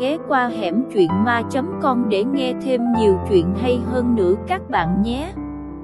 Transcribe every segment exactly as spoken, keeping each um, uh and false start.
ghé qua hẻm truyện ma chấm com để nghe thêm nhiều chuyện hay hơn nữa các bạn nhé.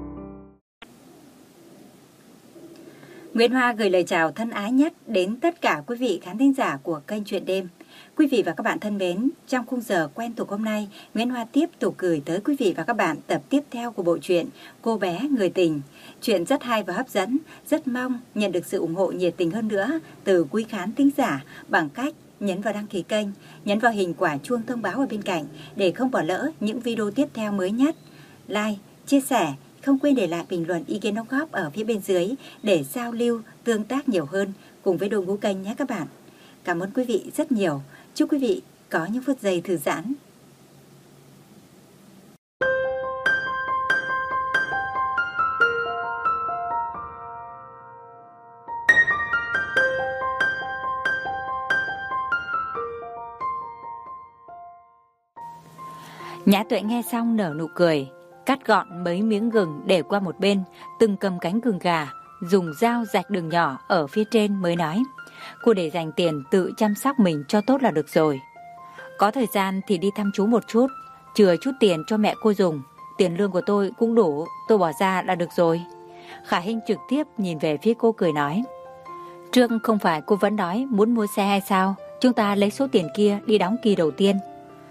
Nguyễn Hoa gửi lời chào thân ái nhất đến tất cả quý vị khán thính giả của kênh Chuyện Đêm. Quý vị và các bạn thân mến, trong khung giờ quen thuộc hôm nay, Nguyễn Hoa tiếp tục gửi tới quý vị và các bạn tập tiếp theo của bộ truyện Cô bé người tình. Chuyện rất hay và hấp dẫn, rất mong nhận được sự ủng hộ nhiệt tình hơn nữa từ quý khán thính giả bằng cách nhấn vào đăng ký kênh, nhấn vào hình quả chuông thông báo ở bên cạnh để không bỏ lỡ những video tiếp theo mới nhất. Like, chia sẻ, không quên để lại bình luận ý kiến đóng góp ở phía bên dưới để giao lưu, tương tác nhiều hơn cùng với đội ngũ kênh nhé các bạn. Cảm ơn quý vị rất nhiều. Chúc quý vị có những phút giây thư giãn. Nhã Tuệ nghe xong nở nụ cười, cắt gọn mấy miếng gừng để qua một bên, từng cầm cánh gừng gà, dùng dao rạch đường nhỏ ở phía trên mới nói: cô để dành tiền tự chăm sóc mình cho tốt là được rồi. Có thời gian thì đi thăm chú một chút, chừa chút tiền cho mẹ cô dùng. Tiền lương của tôi cũng đủ, tôi bỏ ra là được rồi. Khả Hinh trực tiếp nhìn về phía cô cười nói: trước không phải cô vẫn nói muốn mua xe hay sao? Chúng ta lấy số tiền kia đi đóng kỳ đầu tiên.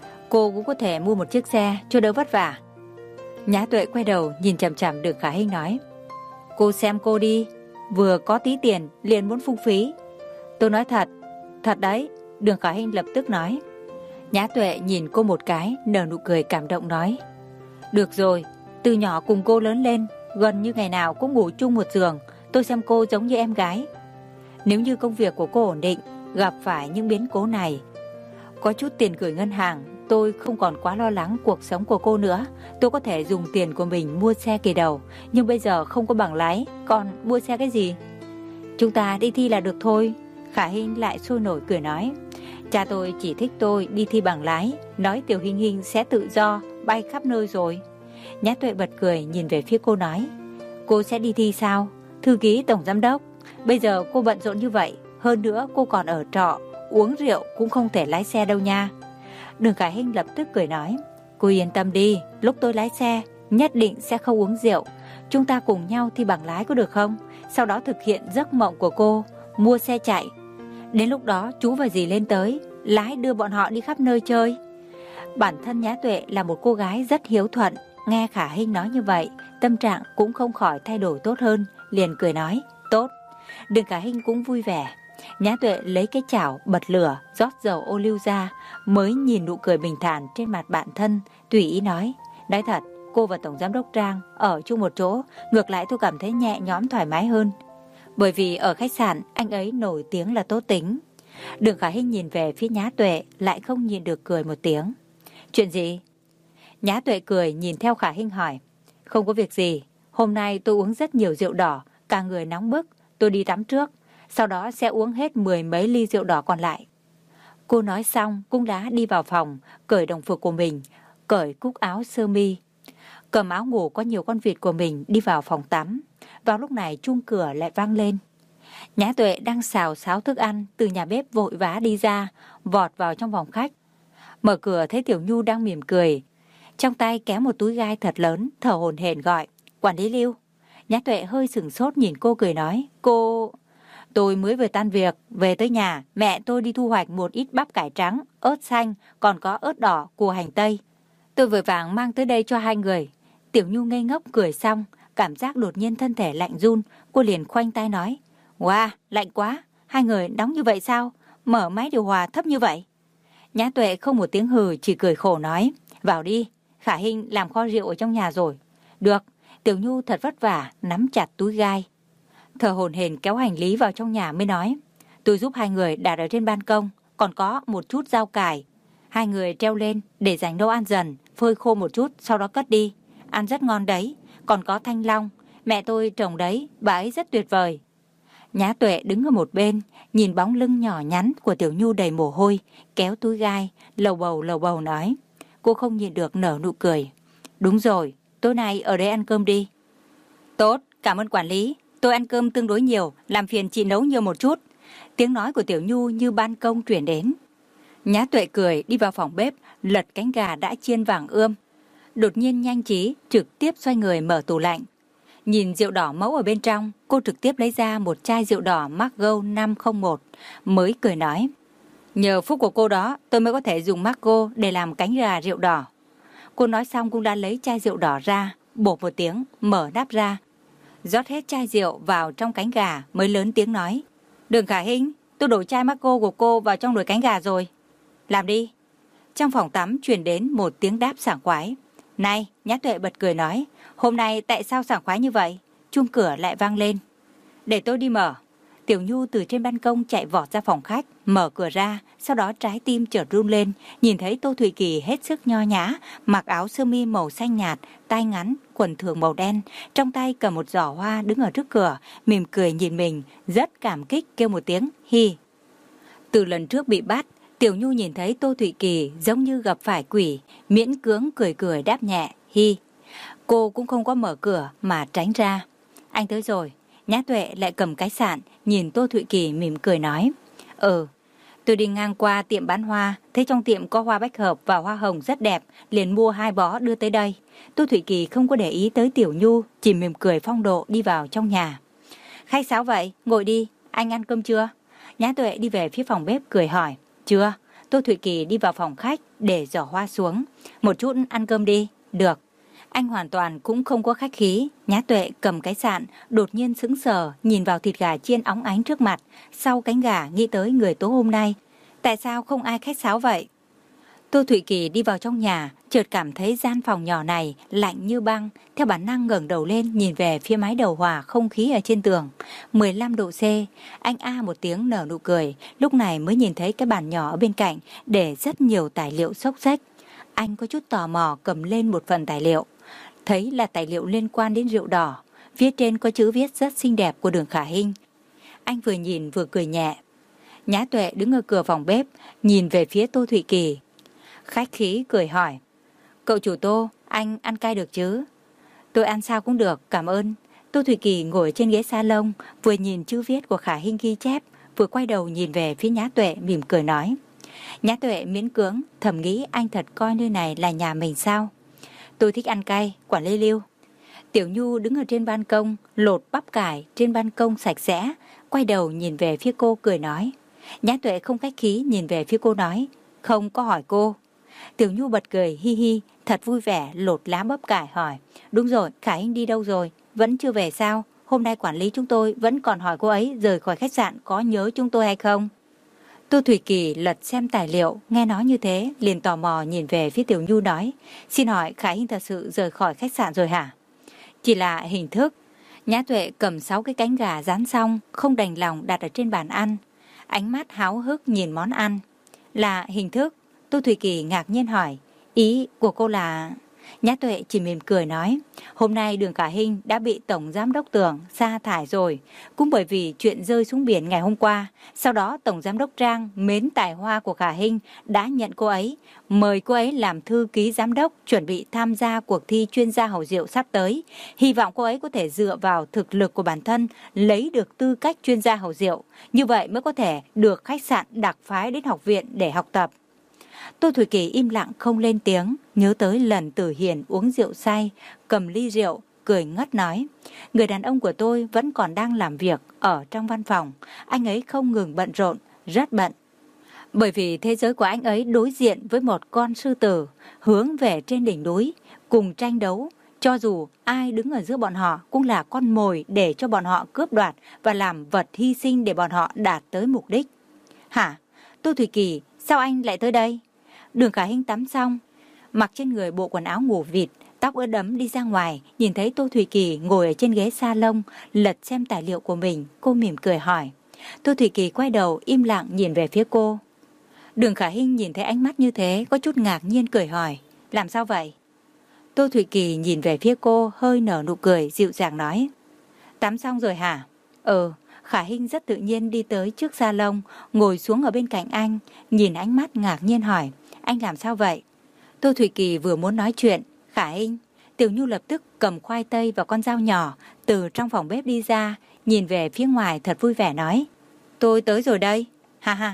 Cô cũng có thể mua một chiếc xe cho đỡ vất vả. Nhã Tuệ quay đầu nhìn chằm chằm Đường Khả Hinh nói: cô xem cô đi, vừa có tí tiền liền muốn phung phí. Tôi nói thật, thật đấy. Đường Khả Hinh lập tức nói. Nhã Tuệ nhìn cô một cái, nở nụ cười cảm động nói: được rồi, từ nhỏ cùng cô lớn lên, gần như ngày nào cũng ngủ chung một giường, tôi xem cô giống như em gái. Nếu như công việc của cô ổn định, gặp phải những biến cố này, có chút tiền gửi ngân hàng, tôi không còn quá lo lắng cuộc sống của cô nữa. Tôi có thể dùng tiền của mình mua xe kỳ đầu, nhưng bây giờ không có bằng lái, còn mua xe cái gì? Chúng ta đi thi là được thôi. Khả Hinh lại sôi nổi cười nói: cha tôi chỉ thích tôi đi thi bằng lái, nói Tiểu Hinh Hinh sẽ tự do bay khắp nơi rồi. Nhã Tuệ bật cười nhìn về phía cô nói: cô sẽ đi thi sao? Thư ký tổng giám đốc, bây giờ cô bận rộn như vậy, hơn nữa cô còn ở trọ, uống rượu cũng không thể lái xe đâu nha. Đường Khả Hinh lập tức cười nói: cô yên tâm đi, lúc tôi lái xe nhất định sẽ không uống rượu. Chúng ta cùng nhau thi bằng lái có được không? Sau đó thực hiện giấc mộng của cô, mua xe chạy. Đến lúc đó chú và dì lên tới, lái đưa bọn họ đi khắp nơi chơi. Bản thân Nhã Tuệ là một cô gái rất hiếu thuận, nghe Khả Hinh nói như vậy, tâm trạng cũng không khỏi thay đổi tốt hơn, liền cười nói: tốt. Đường Khả Hinh cũng vui vẻ. Nhã Tuệ lấy cái chảo bật lửa, rót dầu ô liu ra, mới nhìn nụ cười bình thản trên mặt bạn thân, tùy ý nói: nói thật, cô và Tổng Giám đốc Trang ở chung một chỗ, ngược lại tôi cảm thấy nhẹ nhõm thoải mái hơn. Bởi vì ở khách sạn, anh ấy nổi tiếng là tốt tính. Đường Khả Hinh nhìn về phía Nhã Tuệ, lại không nhìn được cười một tiếng. Chuyện gì? Nhã Tuệ cười nhìn theo Khả Hinh hỏi: không có việc gì, hôm nay tôi uống rất nhiều rượu đỏ, cả người nóng bức, tôi đi tắm trước, sau đó sẽ uống hết mười mấy ly rượu đỏ còn lại. Cô nói xong cũng đã đi vào phòng, cởi đồng phục của mình, cởi cúc áo sơ mi, cầm áo ngủ có nhiều con vịt của mình đi vào phòng tắm. Vào lúc này chuông cửa lại vang lên. Nhã Tuệ đang xào xáo thức ăn, từ nhà bếp vội vã đi ra, vọt vào trong phòng khách. Mở cửa thấy Tiểu Nhu đang mỉm cười, trong tay kéo một túi gai thật lớn, thở hổn hển gọi: quản lý Lưu. Nhã Tuệ hơi sửng sốt nhìn cô cười nói: cô... tôi mới vừa tan việc, về tới nhà, mẹ tôi đi thu hoạch một ít bắp cải trắng, ớt xanh, còn có ớt đỏ, củ hành tây. Tôi vội vàng mang tới đây cho hai người. Tiểu Nhu ngây ngốc cười xong, cảm giác đột nhiên thân thể lạnh run, cô liền khoanh tay nói: wow, lạnh quá, hai người đóng như vậy sao? Mở máy điều hòa thấp như vậy. Nhã Tuệ không một tiếng hừ, chỉ cười khổ nói: vào đi, Khả Hinh làm kho rượu ở trong nhà rồi. Được. Tiểu Nhu thật vất vả nắm chặt túi gai, thở hổn hển kéo hành lý vào trong nhà mới nói: tôi giúp hai người đặt ở trên ban công, còn có một chút rau cải, hai người treo lên để dành nấu ăn dần, phơi khô một chút sau đó cất đi, ăn rất ngon đấy. Còn có thanh long, mẹ tôi trồng đấy, bà ấy rất tuyệt vời. Nhã Tuệ đứng ở một bên, nhìn bóng lưng nhỏ nhắn của Tiểu Nhu đầy mồ hôi, kéo túi gai, lầu bầu lầu bầu nói. Cô không nhịn được nở nụ cười. Đúng rồi, tối nay ở đây ăn cơm đi. Tốt, cảm ơn quản lý. Tôi ăn cơm tương đối nhiều, làm phiền chị nấu nhiều một chút. Tiếng nói của Tiểu Nhu như ban công truyền đến. Nhã Tuệ cười đi vào phòng bếp, lật cánh gà đã chiên vàng ươm. Đột nhiên nhanh trí, trực tiếp xoay người mở tủ lạnh. Nhìn rượu đỏ mẫu ở bên trong, cô trực tiếp lấy ra một chai rượu đỏ Margaux năm không một, mới cười nói. Nhờ phúc của cô đó, tôi mới có thể dùng Margaux để làm cánh gà rượu đỏ. Cô nói xong cũng đã lấy chai rượu đỏ ra, bột một tiếng, mở nắp ra. Rót hết chai rượu vào trong cánh gà mới lớn tiếng nói. Đường Khả Hinh, tôi đổ chai Margaux của cô vào trong nồi cánh gà rồi. Làm đi. Trong phòng tắm truyền đến một tiếng đáp sảng khoái. Này, Nhã Tuệ bật cười nói. Hôm nay tại sao sảng khoái như vậy? Chuông cửa lại vang lên. Để tôi đi mở. Tiểu Nhu từ trên ban công chạy vọt ra phòng khách, mở cửa ra, sau đó trái tim chợt run lên, nhìn thấy Tô Thủy Kỳ hết sức nho nhã, mặc áo sơ mi màu xanh nhạt, tay ngắn, quần thường màu đen, trong tay cầm một giỏ hoa đứng ở trước cửa, mỉm cười nhìn mình, rất cảm kích kêu một tiếng hi. Từ lần trước bị bắt, Tiểu Nhu nhìn thấy Tô Thủy Kỳ giống như gặp phải quỷ, miễn cưỡng cười cười đáp nhẹ hi. Cô cũng không có mở cửa mà tránh ra. Anh tới rồi. Nhã Tuệ lại cầm cái sạn, nhìn Tô Thụy Kỳ mỉm cười nói. Ừ, tôi đi ngang qua tiệm bán hoa, thấy trong tiệm có hoa bách hợp và hoa hồng rất đẹp, liền mua hai bó đưa tới đây. Tô Thụy Kỳ không có để ý tới Tiểu Nhu, chỉ mỉm cười phong độ đi vào trong nhà. Khách sáo vậy, ngồi đi, anh ăn cơm chưa? Nhã Tuệ đi về phía phòng bếp cười hỏi. Chưa. Tô Thụy Kỳ đi vào phòng khách để giỏ hoa xuống. Một chút ăn cơm đi. Được. Anh hoàn toàn cũng không có khách khí. Nhã Tuệ cầm cái sạn, đột nhiên sững sờ nhìn vào thịt gà chiên óng ánh trước mặt. Sau cánh gà nghĩ tới người tối hôm nay. Tại sao không ai khách sáo vậy? Tô Thụy Kỳ đi vào trong nhà, chợt cảm thấy gian phòng nhỏ này lạnh như băng. Theo bản năng ngẩng đầu lên nhìn về phía máy điều hòa không khí ở trên tường. mười lăm độ C. Anh a một tiếng nở nụ cười. Lúc này mới nhìn thấy cái bàn nhỏ ở bên cạnh để rất nhiều tài liệu xốc xếch. Anh có chút tò mò cầm lên một phần tài liệu. Thấy là tài liệu liên quan đến rượu đỏ. Phía trên có chữ viết rất xinh đẹp của Đường Khả Hinh. Anh vừa nhìn vừa cười nhẹ. Nhã Tuệ đứng ở cửa phòng bếp, nhìn về phía Tô Thụy Kỳ. Khách khí cười hỏi. Cậu chủ Tô, anh ăn cay được chứ? Tôi ăn sao cũng được, cảm ơn. Tô Thụy Kỳ ngồi trên ghế salon, vừa nhìn chữ viết của Khả Hinh ghi chép, vừa quay đầu nhìn về phía Nhã Tuệ mỉm cười nói. Nhã Tuệ miễn cưỡng, thầm nghĩ anh thật coi nơi này là nhà mình sao? Tôi thích ăn cay, quản lý Lưu. Tiểu Nhu đứng ở trên ban công, lột bắp cải trên ban công sạch sẽ, quay đầu nhìn về phía cô cười nói. Nhã Tuệ không khách khí nhìn về phía cô nói. Không có hỏi cô. Tiểu Nhu bật cười hi hi, thật vui vẻ lột lá bắp cải hỏi. Đúng rồi, Khả Hinh đi đâu rồi? Vẫn chưa về sao? Hôm nay quản lý chúng tôi vẫn còn hỏi cô ấy rời khỏi khách sạn có nhớ chúng tôi hay không? Tô Thủy Kỳ lật xem tài liệu, nghe nói như thế, liền tò mò nhìn về phía Tiểu Nhu nói. Xin hỏi Khả Hinh thật sự rời khỏi khách sạn rồi hả? Chỉ là hình thức. Nhã Tuệ cầm sáu cái cánh gà rán xong, không đành lòng đặt ở trên bàn ăn. Ánh mắt háo hức nhìn món ăn. Là hình thức. Tô Thủy Kỳ ngạc nhiên hỏi. Ý của cô là... Nhã Tuệ chỉ mỉm cười nói. Hôm nay Đường Khả Hinh đã bị Tổng Giám đốc Tưởng sa thải rồi. Cũng bởi vì chuyện rơi xuống biển ngày hôm qua. Sau đó Tổng Giám đốc Trang mến tài hoa của Khả Hinh đã nhận cô ấy. Mời cô ấy làm thư ký giám đốc chuẩn bị tham gia cuộc thi chuyên gia hầu rượu sắp tới. Hy vọng cô ấy có thể dựa vào thực lực của bản thân lấy được tư cách chuyên gia hầu rượu. Như vậy mới có thể được khách sạn đặc phái đến học viện để học tập. Tô Thủy Kỳ im lặng không lên tiếng, nhớ tới lần Tử Hiền uống rượu say, cầm ly rượu, cười ngất nói. Người đàn ông của tôi vẫn còn đang làm việc ở trong văn phòng, anh ấy không ngừng bận rộn, rất bận. Bởi vì thế giới của anh ấy đối diện với một con sư tử, hướng về trên đỉnh núi, cùng tranh đấu. Cho dù ai đứng ở giữa bọn họ cũng là con mồi để cho bọn họ cướp đoạt và làm vật hy sinh để bọn họ đạt tới mục đích. Hả? Tô Thủy Kỳ, sao anh lại tới đây? Đường Khả Hinh tắm xong, mặc trên người bộ quần áo ngủ vịt, tóc ướt đẫm đi ra ngoài, nhìn thấy Tô Thủy Kỳ ngồi ở trên ghế salon, lật xem tài liệu của mình, cô mỉm cười hỏi. Tô Thủy Kỳ quay đầu im lặng nhìn về phía cô. Đường Khả Hinh nhìn thấy ánh mắt như thế, có chút ngạc nhiên cười hỏi, làm sao vậy? Tô Thủy Kỳ nhìn về phía cô, hơi nở nụ cười, dịu dàng nói. Tắm xong rồi hả? Ừ. Khả Hinh rất tự nhiên đi tới trước salon, ngồi xuống ở bên cạnh anh, nhìn ánh mắt ngạc nhiên hỏi. Anh làm sao vậy? Tô Thủy Kỳ vừa muốn nói chuyện. Khả Hinh. Tiểu Nhu lập tức cầm khoai tây và con dao nhỏ từ trong phòng bếp đi ra, nhìn về phía ngoài thật vui vẻ nói. Tôi tới rồi đây. Ha ha.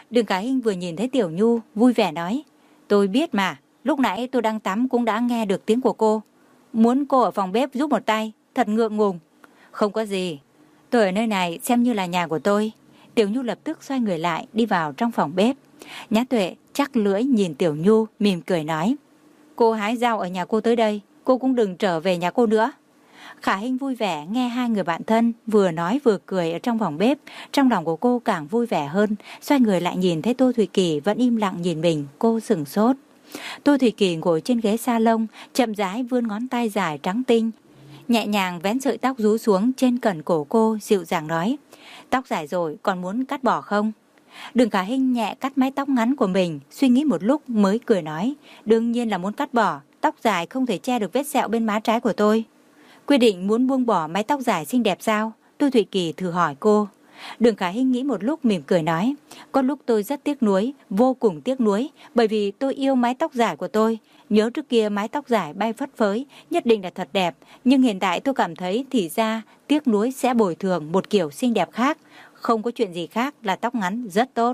Đường Khả Hinh vừa nhìn thấy Tiểu Nhu, vui vẻ nói, tôi biết mà, lúc nãy tôi đang tắm cũng đã nghe được tiếng của cô. Muốn cô ở phòng bếp giúp một tay, thật ngượng ngùng. Không có gì, tôi ở nơi này xem như là nhà của tôi. Tiểu Nhu lập tức xoay người lại đi vào trong phòng bếp. Nhã Tuệ chắc lưỡi nhìn Tiểu Nhu, mỉm cười nói, cô hái rau ở nhà cô tới đây, cô cũng đừng trở về nhà cô nữa. Khả Hinh vui vẻ nghe hai người bạn thân vừa nói vừa cười ở trong phòng bếp. Trong lòng của cô càng vui vẻ hơn. Xoay người lại nhìn thấy Tô Thủy Kỳ vẫn im lặng nhìn mình, cô sửng sốt. Tô Thủy Kỳ ngồi trên ghế salon, chậm rãi vươn ngón tay dài trắng tinh, nhẹ nhàng vén sợi tóc rú xuống trên cẩn cổ cô, dịu dàng nói, tóc dài rồi còn muốn cắt bỏ không? Đường Khả Hinh nhẹ cắt mái tóc ngắn của mình, suy nghĩ một lúc mới cười nói, đương nhiên là muốn cắt bỏ, tóc dài không thể che được vết sẹo bên má trái của tôi. Quyết định muốn buông bỏ mái tóc dài xinh đẹp sao? Tô Thủy Kỳ thử hỏi cô. Đường Khả Hinh nghĩ một lúc mỉm cười nói, có lúc tôi rất tiếc nuối, vô cùng tiếc nuối, bởi vì tôi yêu mái tóc dài của tôi. Nhớ trước kia mái tóc dài bay phất phới, nhất định là thật đẹp, nhưng hiện tại tôi cảm thấy thì ra tiếc nuối sẽ bồi thường một kiểu xinh đẹp khác, không có chuyện gì khác là tóc ngắn rất tốt.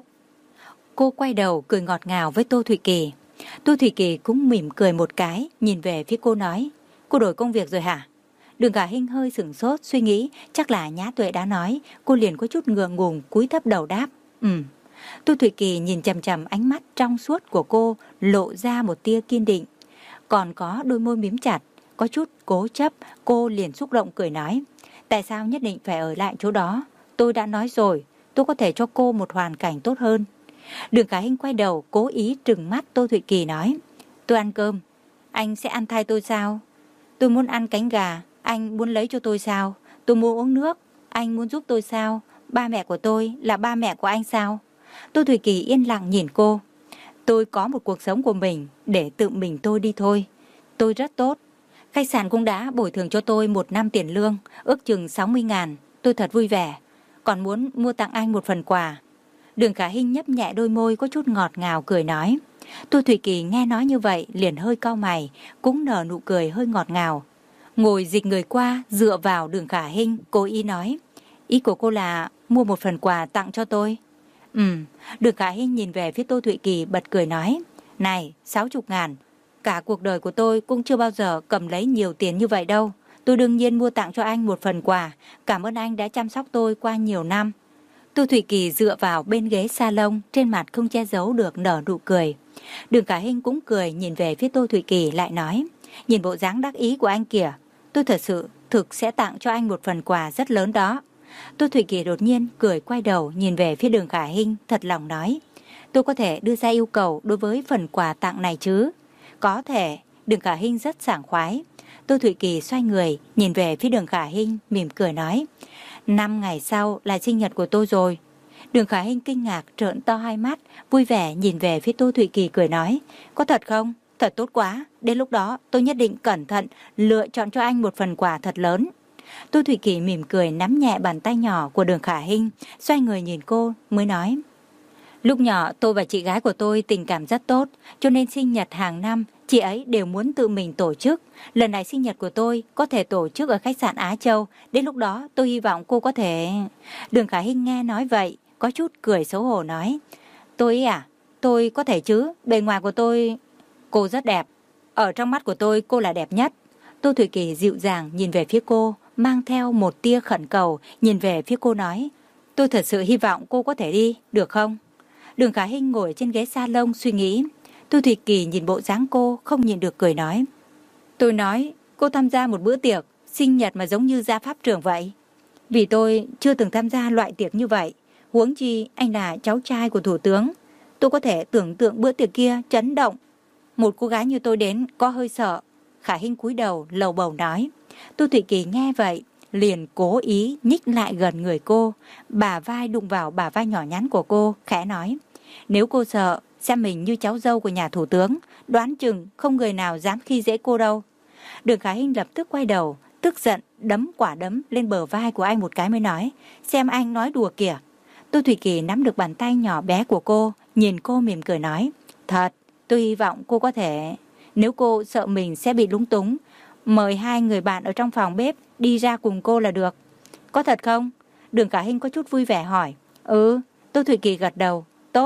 Cô quay đầu cười ngọt ngào với Tô Thủy Kỳ. Tô Thủy Kỳ cũng mỉm cười một cái, nhìn về phía cô nói, cô đổi công việc rồi hả? Đường Khả Hinh hơi sửng sốt suy nghĩ, chắc là Nhã Tuệ đã nói, cô liền có chút ngượng ngùng cúi thấp đầu đáp, ừm. Tô Thủy Kỳ nhìn chằm chằm ánh mắt trong suốt của cô, lộ ra một tia kiên định, còn có đôi môi mím chặt, có chút cố chấp. Cô liền xúc động cười nói, tại sao nhất định phải ở lại chỗ đó? Tôi đã nói rồi, tôi có thể cho cô một hoàn cảnh tốt hơn. Đường Khả Hinh quay đầu cố ý trừng mắt Tô Thủy Kỳ nói, tôi ăn cơm, anh sẽ ăn thay tôi sao? Tôi muốn ăn cánh gà, anh muốn lấy cho tôi sao? Tôi muốn uống nước, anh muốn giúp tôi sao? Ba mẹ của tôi là ba mẹ của anh sao? Tô Thủy Kỳ yên lặng nhìn cô. Tôi có một cuộc sống của mình, để tự mình tôi đi thôi. Tôi rất tốt. Khách sạn cũng đã bồi thường cho tôi một năm tiền lương, ước chừng sáu mươi ngàn. Tôi thật vui vẻ. Còn muốn mua tặng anh một phần quà. Đường Khả Hinh nhấp nhẹ đôi môi có chút ngọt ngào cười nói. Tô Thủy Kỳ nghe nói như vậy liền hơi cau mày, cũng nở nụ cười hơi ngọt ngào. Ngồi dịch người qua dựa vào Đường Khả Hinh, cố ý nói, ý của cô là mua một phần quà tặng cho tôi. Ừ. Đường Khả Hinh nhìn về phía Tô Thủy Kỳ bật cười nói, này, sáu chục ngàn, cả cuộc đời của tôi cũng chưa bao giờ cầm lấy nhiều tiền như vậy đâu. Tôi đương nhiên mua tặng cho anh một phần quà, cảm ơn anh đã chăm sóc tôi qua nhiều năm. Tô Thủy Kỳ dựa vào bên ghế salon, trên mặt không che giấu được nở nụ cười. Đường Khả Hinh cũng cười nhìn về phía Tô Thủy Kỳ lại nói, nhìn bộ dáng đắc ý của anh kìa, tôi thật sự thực sẽ tặng cho anh một phần quà rất lớn đó. Tô Thủy Kỳ đột nhiên cười quay đầu nhìn về phía Đường Khả Hinh, thật lòng nói, tôi có thể đưa ra yêu cầu đối với phần quà tặng này chứ? Có thể. Đường Khả Hinh rất sảng khoái. Tô Thủy Kỳ xoay người nhìn về phía Đường Khả Hinh, mỉm cười nói, năm ngày sau là sinh nhật của tôi rồi. Đường Khả Hinh kinh ngạc trợn to hai mắt, vui vẻ nhìn về phía Tô Thủy Kỳ cười nói, có thật không? Thật tốt quá, đến lúc đó tôi nhất định cẩn thận lựa chọn cho anh một phần quà thật lớn. Tô Thủy Kỳ mỉm cười nắm nhẹ bàn tay nhỏ của Đường Khả Hinh, xoay người nhìn cô mới nói, lúc nhỏ tôi và chị gái của tôi tình cảm rất tốt, cho nên sinh nhật hàng năm chị ấy đều muốn tự mình tổ chức. Lần này sinh nhật của tôi có thể tổ chức ở khách sạn Á Châu, đến lúc đó tôi hy vọng cô có thể... Đường Khả Hinh nghe nói vậy, có chút cười xấu hổ nói, tôi à, tôi có thể chứ, bề ngoài của tôi... Cô rất đẹp, ở trong mắt của tôi cô là đẹp nhất. Tô Thủy Kỳ dịu dàng nhìn về phía cô, mang theo một tia khẩn cầu, nhìn về phía cô nói, tôi thật sự hy vọng cô có thể đi, được không? Đường Khả Hinh ngồi trên ghế salon suy nghĩ. Tô Thủy Kỳ nhìn bộ dáng cô không nhìn được cười nói, tôi nói cô tham gia một bữa tiệc sinh nhật mà giống như gia pháp trường vậy. Vì tôi chưa từng tham gia loại tiệc như vậy, huống chi anh là cháu trai của thủ tướng. Tôi có thể tưởng tượng bữa tiệc kia chấn động. Một cô gái như tôi đến có hơi sợ. Khả Hinh cúi đầu lầu bầu nói. Tô Thủy Kỳ nghe vậy liền cố ý nhích lại gần người cô, bả vai đụng vào bả vai nhỏ nhắn của cô, khẽ nói, nếu cô sợ xem mình như cháu dâu của nhà thủ tướng, đoán chừng không người nào dám khi dễ cô đâu. Đường Khả Hinh lập tức quay đầu, tức giận đấm quả đấm lên bờ vai của anh một cái mới nói, xem anh nói đùa kìa. Tô Thủy Kỳ nắm được bàn tay nhỏ bé của cô, nhìn cô mỉm cười nói, thật, tôi hy vọng cô có thể, nếu cô sợ mình sẽ bị lúng túng, mời hai người bạn ở trong phòng bếp đi ra cùng cô là được. Có thật không? Đường Khả Hinh có chút vui vẻ hỏi. Ừ. Tô Thủy Kỳ gật đầu. Tốt,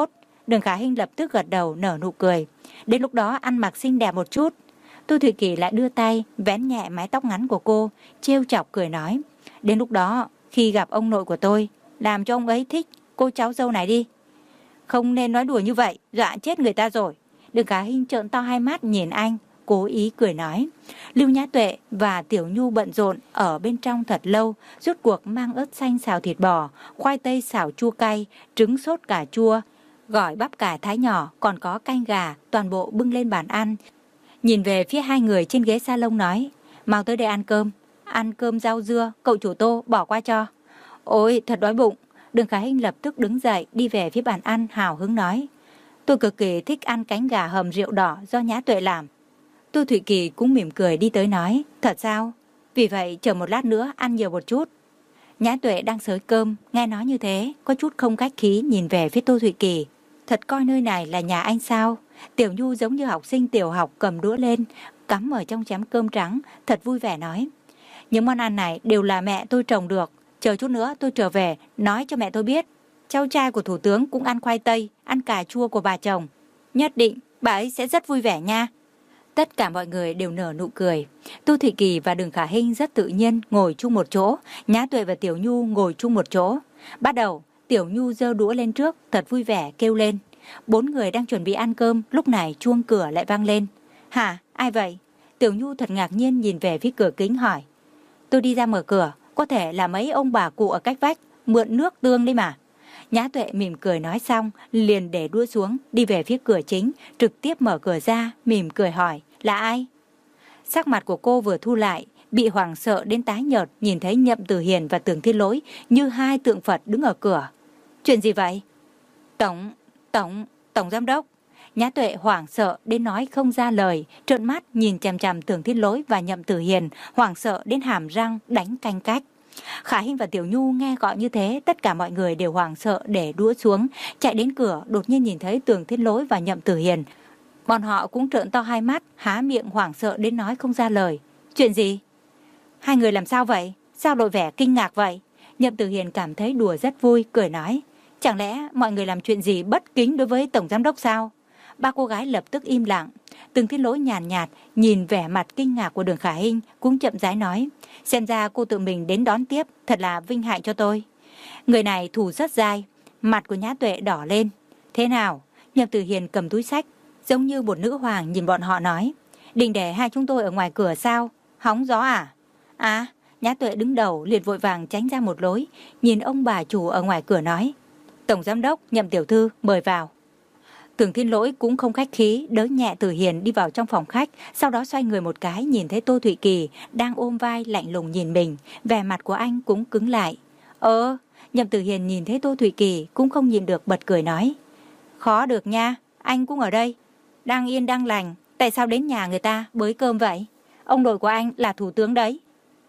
Đường Khả Hinh lập tức gật đầu nở nụ cười. Đến lúc đó ăn mặc xinh đẹp một chút. Tô Thủy Kỳ lại đưa tay vén nhẹ mái tóc ngắn của cô, trêu chọc cười nói. Đến lúc đó khi gặp ông nội của tôi, làm cho ông ấy thích cô cháu dâu này đi. Không nên nói đùa như vậy, dọa chết người ta rồi. Đường Khả Hinh trợn to hai mắt nhìn anh, cố ý cười nói. Lưu Nhã Tuệ và Tiểu Nhu bận rộn ở bên trong thật lâu, rốt cuộc mang ớt xanh xào thịt bò, khoai tây xào chua cay, trứng sốt cà chua, gỏi bắp cải thái nhỏ, còn có canh gà, toàn bộ bưng lên bàn ăn. Nhìn về phía hai người trên ghế salon nói, mau tới đây ăn cơm, ăn cơm rau dưa, cậu chủ Tô bỏ qua cho. Ôi, thật đói bụng. Đường Khả Hinh lập tức đứng dậy đi về phía bàn ăn hào hứng nói. Tôi cực kỳ thích ăn cánh gà hầm rượu đỏ do Nhã Tuệ làm. Tô Thủy Kỳ cũng mỉm cười đi tới nói, thật sao? Vì vậy chờ một lát nữa ăn nhiều một chút. Nhã Tuệ đang xới cơm, nghe nói như thế, có chút không khách khí nhìn về phía Tô Thủy Kỳ. Thật coi nơi này là nhà anh sao? Tiểu Nhu giống như học sinh tiểu học cầm đũa lên, cắm ở trong chén cơm trắng, thật vui vẻ nói. Những món ăn này đều là mẹ tôi trồng được, chờ chút nữa tôi trở về, nói cho mẹ tôi biết. Cháu trai của thủ tướng cũng ăn khoai tây, ăn cà chua của bà chồng. Nhất định, bà ấy sẽ rất vui vẻ nha. Tất cả mọi người đều nở nụ cười. Tô Thủy Kỳ và Đường Khả Hinh rất tự nhiên ngồi chung một chỗ, Nhã Tuệ và Tiểu Nhu ngồi chung một chỗ. Bắt đầu, Tiểu Nhu giơ đũa lên trước, thật vui vẻ kêu lên. Bốn người đang chuẩn bị ăn cơm, lúc này chuông cửa lại vang lên. Hả, ai vậy? Tiểu Nhu thật ngạc nhiên nhìn về phía cửa kính hỏi. Tôi đi ra mở cửa, có thể là mấy ông bà cụ ở cách vách, mượn nước tương đi mà. Nhã Tuệ mỉm cười nói xong, liền để đũa xuống, đi về phía cửa chính, trực tiếp mở cửa ra, mỉm cười hỏi, là ai? Sắc mặt của cô vừa thu lại, bị hoảng sợ đến tái nhợt, nhìn thấy Nhậm Tử Hiền và Tưởng Thiên Lỗi như hai tượng Phật đứng ở cửa. Chuyện gì vậy? Tổng, tổng, tổng giám đốc. Nhã Tuệ hoảng sợ đến nói không ra lời, trợn mắt nhìn chằm chằm Tưởng Thiên Lỗi và Nhậm Tử Hiền, hoảng sợ đến hàm răng đánh canh cách. Khả Hinh và Tiểu Nhu nghe gọi như thế, tất cả mọi người đều hoảng sợ để đũa xuống, chạy đến cửa, đột nhiên nhìn thấy Tưởng Thiên Lỗi và Nhậm Tử Hiền. Bọn họ cũng trợn to hai mắt, há miệng hoảng sợ đến nói không ra lời. Chuyện gì? Hai người làm sao vậy? Sao lộ vẻ kinh ngạc vậy? Nhậm Tử Hiền cảm thấy đùa rất vui, cười nói. Chẳng lẽ mọi người làm chuyện gì bất kính đối với Tổng Giám Đốc sao? Ba cô gái lập tức im lặng. Tưởng Thiên Lỗi nhàn nhạt, nhạt nhìn vẻ mặt kinh ngạc của Đường Khả Hinh, cũng chậm rãi nói. Xem ra cô tự mình đến đón tiếp, thật là vinh hạnh cho tôi. Người này thủ rất dai. Mặt của Nhã Tuệ đỏ lên. Thế nào? Nhậm Tử Hiền cầm túi sách, giống như một nữ hoàng nhìn bọn họ nói. Định để hai chúng tôi ở ngoài cửa sao? Hóng gió à? À, Nhã Tuệ đứng đầu liền vội vàng tránh ra một lối, nhìn ông bà chủ ở ngoài cửa nói. Tổng Giám Đốc, Nhậm Tiểu Thư, mời vào. Tưởng Thiên Lỗi cũng không khách khí, đỡ nhẹ Tử Hiền đi vào trong phòng khách, sau đó xoay người một cái nhìn thấy Tô Thủy Kỳ đang ôm vai lạnh lùng nhìn mình, vẻ mặt của anh cũng cứng lại. Ờ, Nhậm Tử Hiền nhìn thấy Tô Thủy Kỳ cũng không nhìn được bật cười nói. Khó được nha, anh cũng ở đây, đang yên đang lành, tại sao đến nhà người ta bới cơm vậy? Ông nội của anh là thủ tướng đấy.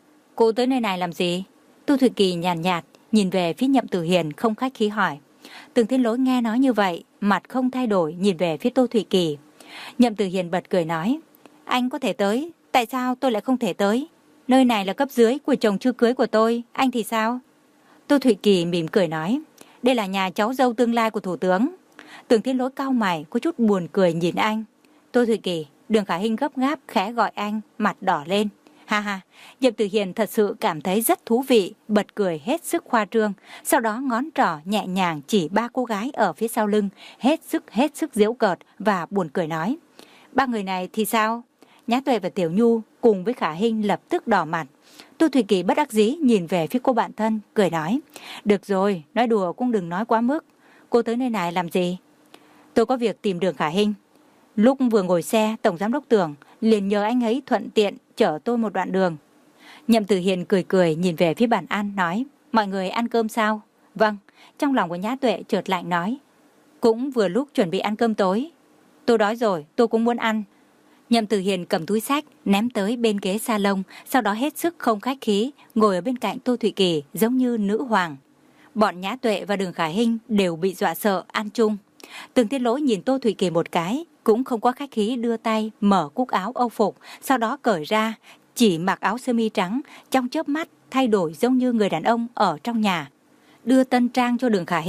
Cô tới nơi này làm gì? Tô Thủy Kỳ nhàn nhạt, nhạt nhìn về phía Nhậm Tử Hiền không khách khí hỏi. Tưởng Thiên Lỗi nghe nói như vậy, mặt không thay đổi nhìn về phía Tô Thủy Kỳ. Nhậm Tử Hiền bật cười nói, anh có thể tới, tại sao tôi lại không thể tới? Nơi này là cấp dưới của chồng chưa cưới của tôi, anh thì sao? Tô Thủy Kỳ mỉm cười nói, đây là nhà cháu dâu tương lai của thủ tướng. Tưởng Thiên Lỗi cau mày, có chút buồn cười nhìn anh. Tô Thủy Kỳ, Đường Khả Hinh gấp gáp khẽ gọi anh, mặt đỏ lên. Ha ha, Nhậm Tử Hiền thật sự cảm thấy rất thú vị, bật cười hết sức khoa trương, sau đó ngón trỏ nhẹ nhàng chỉ ba cô gái ở phía sau lưng, hết sức hết sức giễu cợt và buồn cười nói. Ba người này thì sao? Nhã Tuệ và Tiểu Nhu cùng với Khả Hinh lập tức đỏ mặt. Tô Thủy Kỳ bất đắc dĩ nhìn về phía cô bạn thân, cười nói. Được rồi, nói đùa cũng đừng nói quá mức. Cô tới nơi này làm gì? Tôi có việc tìm Đường Khả Hinh. Lúc vừa ngồi xe, Tổng Giám Đốc Tưởng liền nhờ anh ấy thuận tiện chở tôi một đoạn đường. Nhậm Tử Hiền cười cười nhìn về phía bàn ăn nói, mọi người ăn cơm sao? Vâng. Trong lòng của Nhã Tuệ chợt lạnh nói, cũng vừa lúc chuẩn bị ăn cơm tối. Tôi đói rồi, tôi cũng muốn ăn. Nhậm Tử Hiền cầm túi sách ném tới bên ghế salon, sau đó hết sức không khách khí ngồi ở bên cạnh Tô Thủy Kỳ giống như nữ hoàng. Bọn Nhã Tuệ và Đường Khả Hinh đều bị dọa sợ ăn chung. Tưởng Thiên Lỗi nhìn Tô Thủy Kỳ một cái, cũng không có khách khí đưa tay mở cúc áo âu phục, sau đó cởi ra, chỉ mặc áo sơ mi trắng, trong chớp mắt thay đổi giống như người đàn ông ở trong nhà. Đưa tân trang cho Đường Khả Hinh.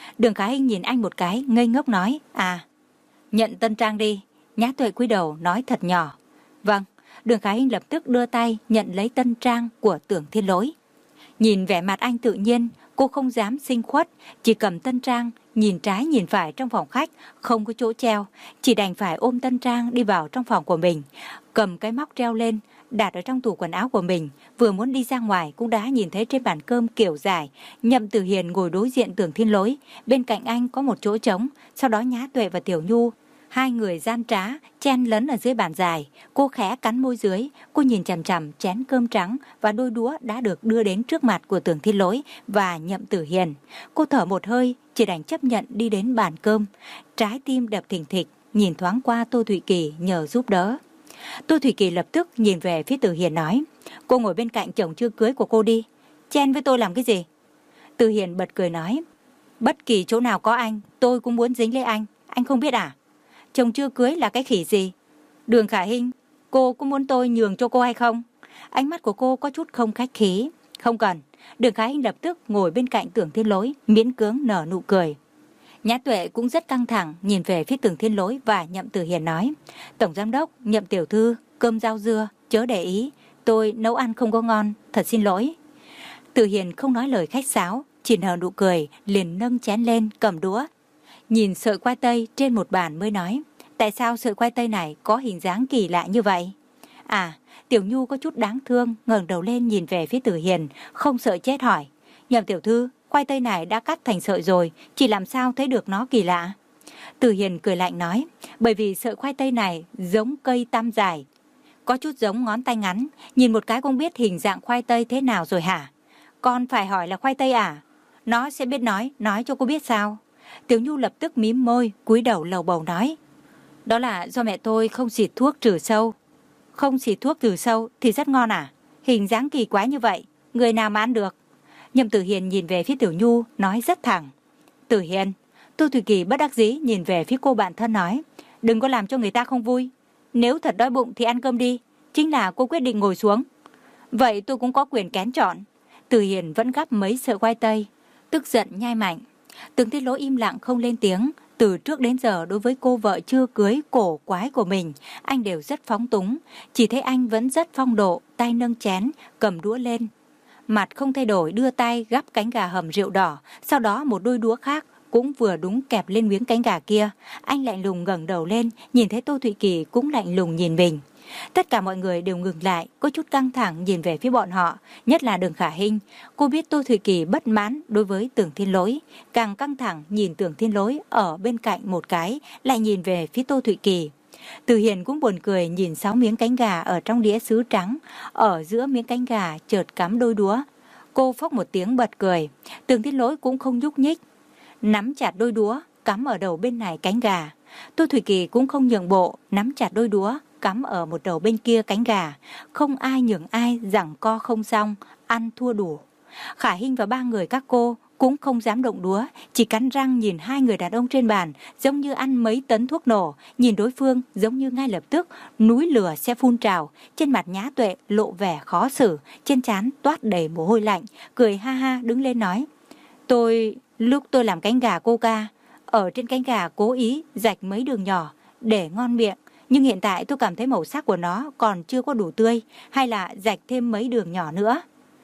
Đường Khả Hinh nhìn anh một cái, ngây ngốc nói, à, nhận tân trang đi. Nhã Tuệ cúi đầu nói thật nhỏ. Vâng. Đường Khả Hinh lập tức đưa tay nhận lấy tân trang của Tưởng Thiên Lỗi. Nhìn vẻ mặt anh tự nhiên, cô không dám sinh khuất, chỉ cầm tân trang, nhìn trái nhìn phải trong phòng khách, không có chỗ treo, chỉ đành phải ôm tân trang đi vào trong phòng của mình, cầm cái móc treo lên, đặt ở trong tủ quần áo của mình. Vừa muốn đi ra ngoài cũng đã nhìn thấy trên bàn cơm kiểu dài, Nhậm Tử Hiền ngồi đối diện Tưởng Thiên Lỗi, bên cạnh anh có một chỗ trống, sau đó Nhã Tuệ và Tiểu Nhu, hai người gian trá, chen lấn ở dưới bàn dài. Cô khẽ cắn môi dưới, cô nhìn chằm chằm chén cơm trắng và đôi đũa đã được đưa đến trước mặt của Tưởng Thiên Lỗi và Nhậm Tử Hiền. Cô thở một hơi, chỉ đành chấp nhận đi đến bàn cơm. Trái tim đập thình thịch, nhìn thoáng qua Tô Thụy Kỳ nhờ giúp đỡ. Tô Thụy Kỳ lập tức nhìn về phía Tử Hiền nói, cô ngồi bên cạnh chồng chưa cưới của cô đi, chen với tôi làm cái gì? Tử Hiền bật cười nói, bất kỳ chỗ nào có anh, tôi cũng muốn dính lấy anh, anh không biết à? Chồng chưa cưới là cái khỉ gì? Đường Khả Hinh, cô cũng muốn tôi nhường cho cô hay không? Ánh mắt của cô có chút không khách khí. Không cần. Đường Khả Hinh lập tức ngồi bên cạnh Tưởng Thiên Lỗi, miễn cưỡng nở nụ cười. Nhã Tuệ cũng rất căng thẳng, nhìn về phía Tưởng Thiên Lỗi và Nhậm Tử Hiền nói, Tổng giám đốc, Nhậm tiểu thư, cơm rau dưa, chớ để ý, tôi nấu ăn không có ngon, thật xin lỗi. Tử Hiền không nói lời khách sáo, chỉ nở nụ cười, liền nâng chén lên, cầm đũa. Nhìn sợi khoai tây trên một bàn mới nói, tại sao sợi khoai tây này có hình dáng kỳ lạ như vậy? À, Tiểu Nhu có chút đáng thương, ngẩng đầu lên nhìn về phía Tử Hiền, không sợ chết hỏi, Nhậm tiểu thư, khoai tây này đã cắt thành sợi rồi, chỉ làm sao thấy được nó kỳ lạ? Tử Hiền cười lạnh nói, bởi vì sợi khoai tây này giống cây tam dài, có chút giống ngón tay ngắn, nhìn một cái cũng biết hình dạng khoai tây thế nào rồi hả? Con phải hỏi là khoai tây à? Nó sẽ biết nói, nói cho cô biết sao? Tiểu Nhu lập tức mím môi, cúi đầu lầu bầu nói, đó là do mẹ tôi không xịt thuốc trừ sâu. Không xịt thuốc trừ sâu thì rất ngon à? Hình dáng kỳ quái như vậy, người nào mà ăn được? Nhậm Tử Hiền nhìn về phía Tiểu Nhu, nói rất thẳng. Tử Hiền, Tô Thụy Kỳ bất đắc dĩ nhìn về phía cô bạn thân nói, đừng có làm cho người ta không vui. Nếu thật đói bụng thì ăn cơm đi. Chính là cô quyết định ngồi xuống. Vậy tôi cũng có quyền kén chọn. Tử Hiền vẫn gắp mấy sợi khoai tây, tức giận nhai mạnh. Tưởng Thiên Lỗi im lặng không lên tiếng. Từ trước đến giờ đối với cô vợ chưa cưới cổ quái của mình, anh đều rất phóng túng. Chỉ thấy anh vẫn rất phong độ, tay nâng chén, cầm đũa lên. Mặt không thay đổi đưa tay gắp cánh gà hầm rượu đỏ, sau đó một đôi đũa khác cũng vừa đúng kẹp lên miếng cánh gà kia. Anh lạnh lùng ngẩng đầu lên, nhìn thấy Tô Thụy Kỳ cũng lạnh lùng nhìn mình. Tất cả mọi người đều ngừng lại, có chút căng thẳng nhìn về phía bọn họ, nhất là Đường Khả Hinh. Cô biết Tô Thụy Kỳ bất mãn đối với Tưởng Thiên Lỗi, càng căng thẳng nhìn Tưởng Thiên Lỗi ở bên cạnh một cái, lại nhìn về phía Tô Thụy Kỳ. Tử Hiền cũng buồn cười nhìn sáu miếng cánh gà ở trong đĩa sứ trắng, ở giữa miếng cánh gà chợt cắm đôi đũa. Cô phốc một tiếng bật cười. Tưởng Thiên Lỗi cũng không nhúc nhích, nắm chặt đôi đũa, cắm ở đầu bên này cánh gà. Tô Thụy Kỳ cũng không nhượng bộ, nắm chặt đôi đũa, cắm ở một đầu bên kia cánh gà. Không ai nhường ai, giằng co không xong, ăn thua đủ. Khả Hinh và ba người các cô cũng không dám động đũa, chỉ cắn răng nhìn hai người đàn ông trên bàn, giống như ăn mấy tấn thuốc nổ, nhìn đối phương giống như ngay lập tức núi lửa sẽ phun trào. Trên mặt Nhã Tuệ lộ vẻ khó xử, trên trán toát đầy mồ hôi lạnh, cười ha ha đứng lên nói, tôi lúc tôi làm cánh gà cô ca, ở trên cánh gà cố ý rạch mấy đường nhỏ để ngon miệng, nhưng hiện tại tôi cảm thấy màu sắc của nó còn chưa có đủ tươi, hay là rạch thêm mấy đường nhỏ nữa.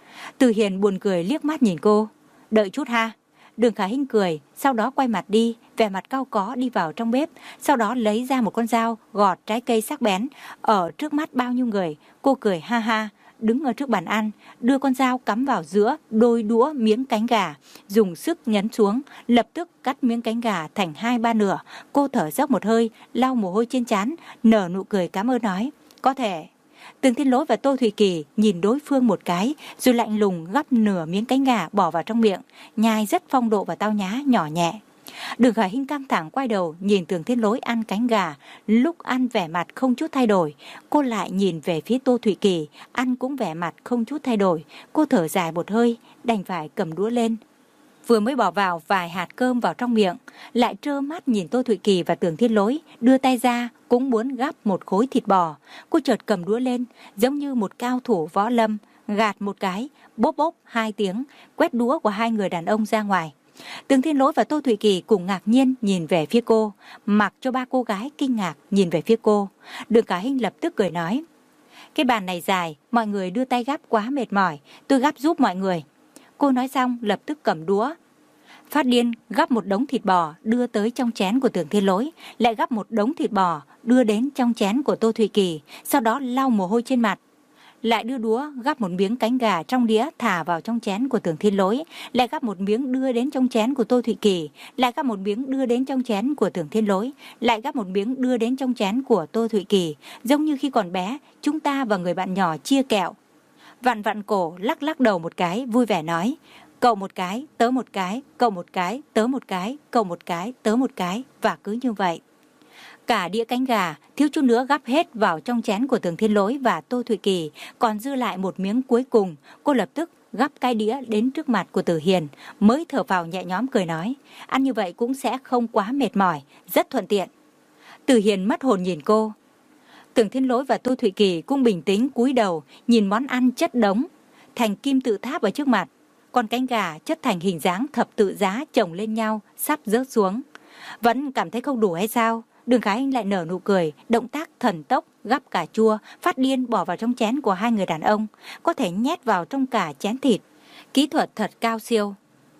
Từ Hiền buồn cười liếc mắt nhìn cô, đợi chút ha. Đường Khả Hinh cười, sau đó quay mặt đi, vẻ mặt cau có đi vào trong bếp, sau đó lấy ra một con dao gọt trái cây sắc bén. Ở trước mắt bao nhiêu người, cô cười ha ha, đứng ở trước bàn ăn, đưa con dao cắm vào giữa đôi đũa miếng cánh gà, dùng sức nhấn xuống, lập tức cắt miếng cánh gà thành hai ba nửa. Cô thở dốc một hơi, lau mồ hôi trên trán, nở nụ cười cảm ơn nói, có thể. Tưởng Thiên Lỗi và Tô Thụy Kỳ nhìn đối phương một cái, rồi lạnh lùng gắp nửa miếng cánh gà bỏ vào trong miệng, nhai rất phong độ và tao nhã, nhỏ nhẹ. Đường Khả Hinh căng thẳng quay đầu nhìn Tưởng Thiên Lỗi ăn cánh gà, lúc ăn vẻ mặt không chút thay đổi. Cô lại nhìn về phía Tô Thụy Kỳ, ăn cũng vẻ mặt không chút thay đổi. Cô thở dài một hơi, đành phải cầm đũa lên. Vừa mới bỏ vào vài hạt cơm vào trong miệng, lại trơ mắt nhìn Tô Thụy Kỳ và Tưởng Thiên Lỗi đưa tay ra cũng muốn gắp một khối thịt bò. Cô chợt cầm đũa lên, giống như một cao thủ võ lâm, gạt một cái, bốp bốp hai tiếng, quét đũa của hai người đàn ông ra ngoài. Tường Thiên Lỗi và Tô Thụy Kỳ cùng ngạc nhiên nhìn về phía cô, mặc cho ba cô gái kinh ngạc nhìn về phía cô. Đường Khả Hinh lập tức cười nói, cái bàn này dài, mọi người đưa tay gắp quá mệt mỏi, tôi gắp giúp mọi người. Cô nói xong lập tức cầm đũa, phát điên gắp một đống thịt bò đưa tới trong chén của Tường Thiên Lỗi, lại gắp một đống thịt bò đưa đến trong chén của Tô Thụy Kỳ, sau đó lau mồ hôi trên mặt. Lại đưa đũa gắp một miếng cánh gà trong đĩa thả vào trong chén của Tường Thiên Lỗi, lại gắp một miếng đưa đến trong chén của Tô Thụy Kỳ, lại gắp một miếng đưa đến trong chén của Tường Thiên Lỗi, lại gắp một miếng đưa đến trong chén của Tô Thụy Kỳ, giống như khi còn bé chúng ta và người bạn nhỏ chia kẹo. Vặn vặn cổ, lắc lắc đầu một cái, vui vẻ nói, cậu một cái, tớ một cái, cậu một cái, tớ một cái, cậu một cái, tớ một cái, và cứ như vậy. Cả đĩa cánh gà thiếu chút nữa gắp hết vào trong chén của Tường Thiên Lỗi và Tô Thụy Kỳ, còn dư lại một miếng cuối cùng. Cô lập tức gắp cái đĩa đến trước mặt của Tử Hiền, mới thở phào nhẹ nhõm cười nói, ăn như vậy cũng sẽ không quá mệt mỏi, rất thuận tiện. Tử Hiền mất hồn nhìn cô. Tường Thiên Lỗi và Tô Thụy Kỳ cũng bình tĩnh cúi đầu nhìn món ăn chất đống thành kim tự tháp ở trước mặt. Con cánh gà chất thành hình dáng thập tự giá chồng lên nhau, sắp rớt xuống. Vẫn cảm thấy không đủ hay sao? Đường Khả Hinh lại nở nụ cười, động tác thần tốc gắp cà chua phát điên bỏ vào trong chén của hai người đàn ông, có thể nhét vào trong cả chén thịt. Kỹ thuật thật cao siêu.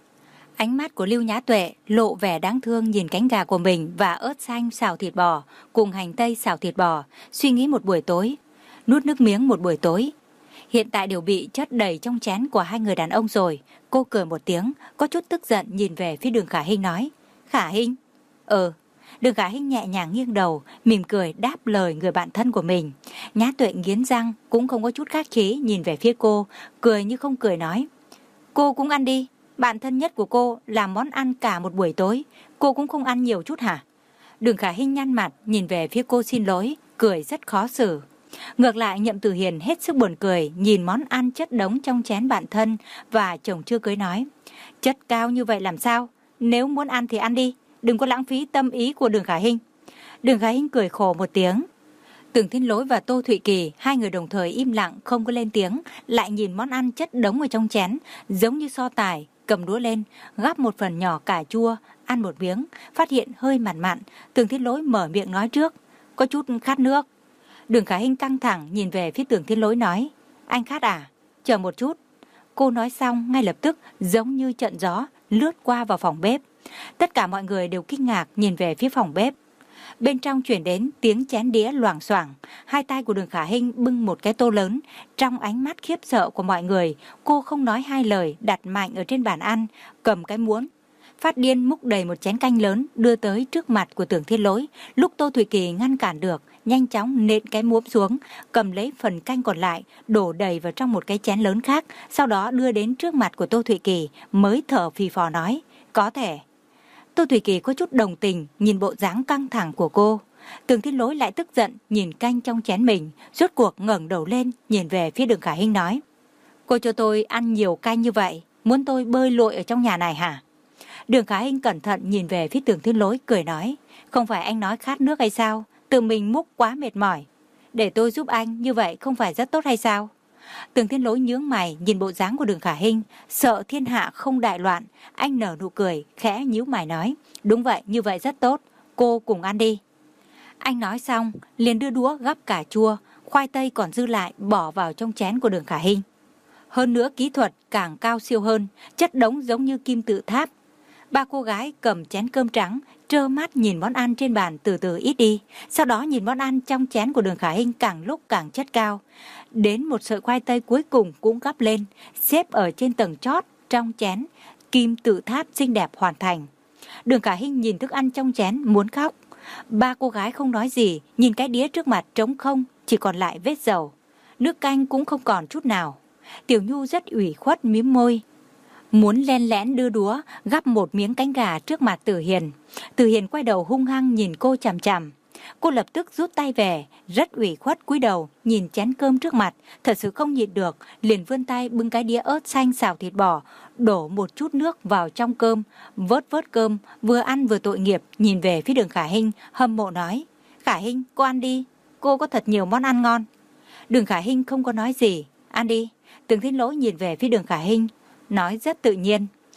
Ánh mắt của Lưu Nhã Tuệ lộ vẻ đáng thương nhìn cánh gà của mình và ớt xanh xào thịt bò cùng hành tây xào thịt bò, suy nghĩ một buổi tối, nuốt nước miếng một buổi tối. Hiện tại đều bị chất đầy trong chén của hai người đàn ông rồi. Cô cười một tiếng, có chút tức giận nhìn về phía Đường Khả Hinh nói, Khả Hinh? Ừ. Đường Khả Hinh nhẹ nhàng nghiêng đầu, mỉm cười đáp lời người bạn thân của mình. Nhã Tuệ nghiến răng, cũng không có chút khách khí nhìn về phía cô, cười như không cười nói, cô cũng ăn đi, bạn thân nhất của cô làm món ăn cả một buổi tối, cô cũng không ăn nhiều chút hả? Đường Khả Hinh nhăn mặt nhìn về phía cô xin lỗi, cười rất khó xử. Ngược lại Nhậm Tử Hiền hết sức buồn cười nhìn món ăn chất đống trong chén bạn thân và chồng chưa cưới nói, chất cao như vậy làm sao, nếu muốn ăn thì ăn đi, đừng có lãng phí tâm ý của Đường Khả Hinh. Đường Khả Hinh cười khổ một tiếng. Tường Thiên Lỗi và Tô Thụy Kỳ hai người đồng thời im lặng không có lên tiếng, lại nhìn món ăn chất đống ở trong chén, giống như so tài, cầm đũa lên, gắp một phần nhỏ cà chua, ăn một miếng, phát hiện hơi mặn mặn. Tường Thiên Lỗi mở miệng nói trước, có chút khát nước. Đường Khả Hinh căng thẳng nhìn về phía Tường Thiên Lỗi nói, anh khát à? Chờ một chút. Cô nói xong ngay lập tức giống như trận gió lướt qua vào phòng bếp. Tất cả mọi người đều kinh ngạc nhìn về phía phòng bếp. Bên trong chuyển đến tiếng chén đĩa loảng xoảng. Hai tay của Đường Khả Hinh bưng một cái tô lớn. Trong ánh mắt khiếp sợ của mọi người, cô không nói hai lời, đặt mạnh ở trên bàn ăn, cầm cái muỗng, phát điên múc đầy một chén canh lớn đưa tới trước mặt của Tường Thiên Lỗi. Lúc Tô Thụy Kỳ ngăn cản được, nhanh chóng nện cái muỗng xuống, cầm lấy phần canh còn lại, đổ đầy vào trong một cái chén lớn khác, sau đó đưa đến trước mặt của Tô Thụy Kỳ, mới thở phì phò nói, có thể. Tô Thụy Kỳ có chút đồng tình nhìn bộ dáng căng thẳng của cô. Tường Thiên Lỗi lại tức giận nhìn canh trong chén mình, rốt cuộc ngẩng đầu lên nhìn về phía Đường Khả Hinh nói, cô cho tôi ăn nhiều canh như vậy, muốn tôi bơi lội ở trong nhà này hả? Đường Khả Hinh cẩn thận nhìn về phía Tường Thiên Lỗi cười nói, không phải anh nói khát nước hay sao, tự mình múc quá mệt mỏi, để tôi giúp anh như vậy không phải rất tốt hay sao? Tường Thiên Lỗi nhướng mày nhìn bộ dáng của Đường Khả Hinh, sợ thiên hạ không đại loạn. Anh nở nụ cười khẽ nhíu mày nói, đúng vậy, như vậy rất tốt, cô cùng ăn đi. Anh nói xong liền đưa đũa gắp cà chua, khoai tây còn dư lại bỏ vào trong chén của Đường Khả Hinh. Hơn nữa kỹ thuật càng cao siêu hơn, chất đống giống như kim tự tháp. Ba cô gái cầm chén cơm trắng, trơ mắt nhìn món ăn trên bàn từ từ ít đi, sau đó nhìn món ăn trong chén của Đường Khả Hinh càng lúc càng chất cao. Đến một sợi khoai tây cuối cùng cũng gắp lên, xếp ở trên tầng chót trong chén, kim tự tháp xinh đẹp hoàn thành. Đường Khả Hinh nhìn thức ăn trong chén muốn khóc. Ba cô gái không nói gì, nhìn cái đĩa trước mặt trống không, chỉ còn lại vết dầu. Nước canh cũng không còn chút nào. Tiểu Nhu rất ủy khuất mím môi, muốn len lén đưa đũa gắp một miếng cánh gà trước mặt Tử Hiền. Tử Hiền quay đầu hung hăng nhìn cô chằm chằm. Cô lập tức rút tay về, rất ủy khuất cúi đầu nhìn chén cơm trước mặt, thật sự không nhịn được, liền vươn tay bưng cái đĩa ớt xanh xào thịt bò, đổ một chút nước vào trong cơm, vớt vớt cơm, vừa ăn vừa tội nghiệp nhìn về phía Đường Khả Hinh, hâm mộ nói, Khả Hinh, cô ăn đi, cô có thật nhiều món ăn ngon. Đường Khả Hinh không có nói gì, ăn đi. Tường Thiên Lỗi nhìn về phía Đường Khả Hinh, nói rất tự nhiên,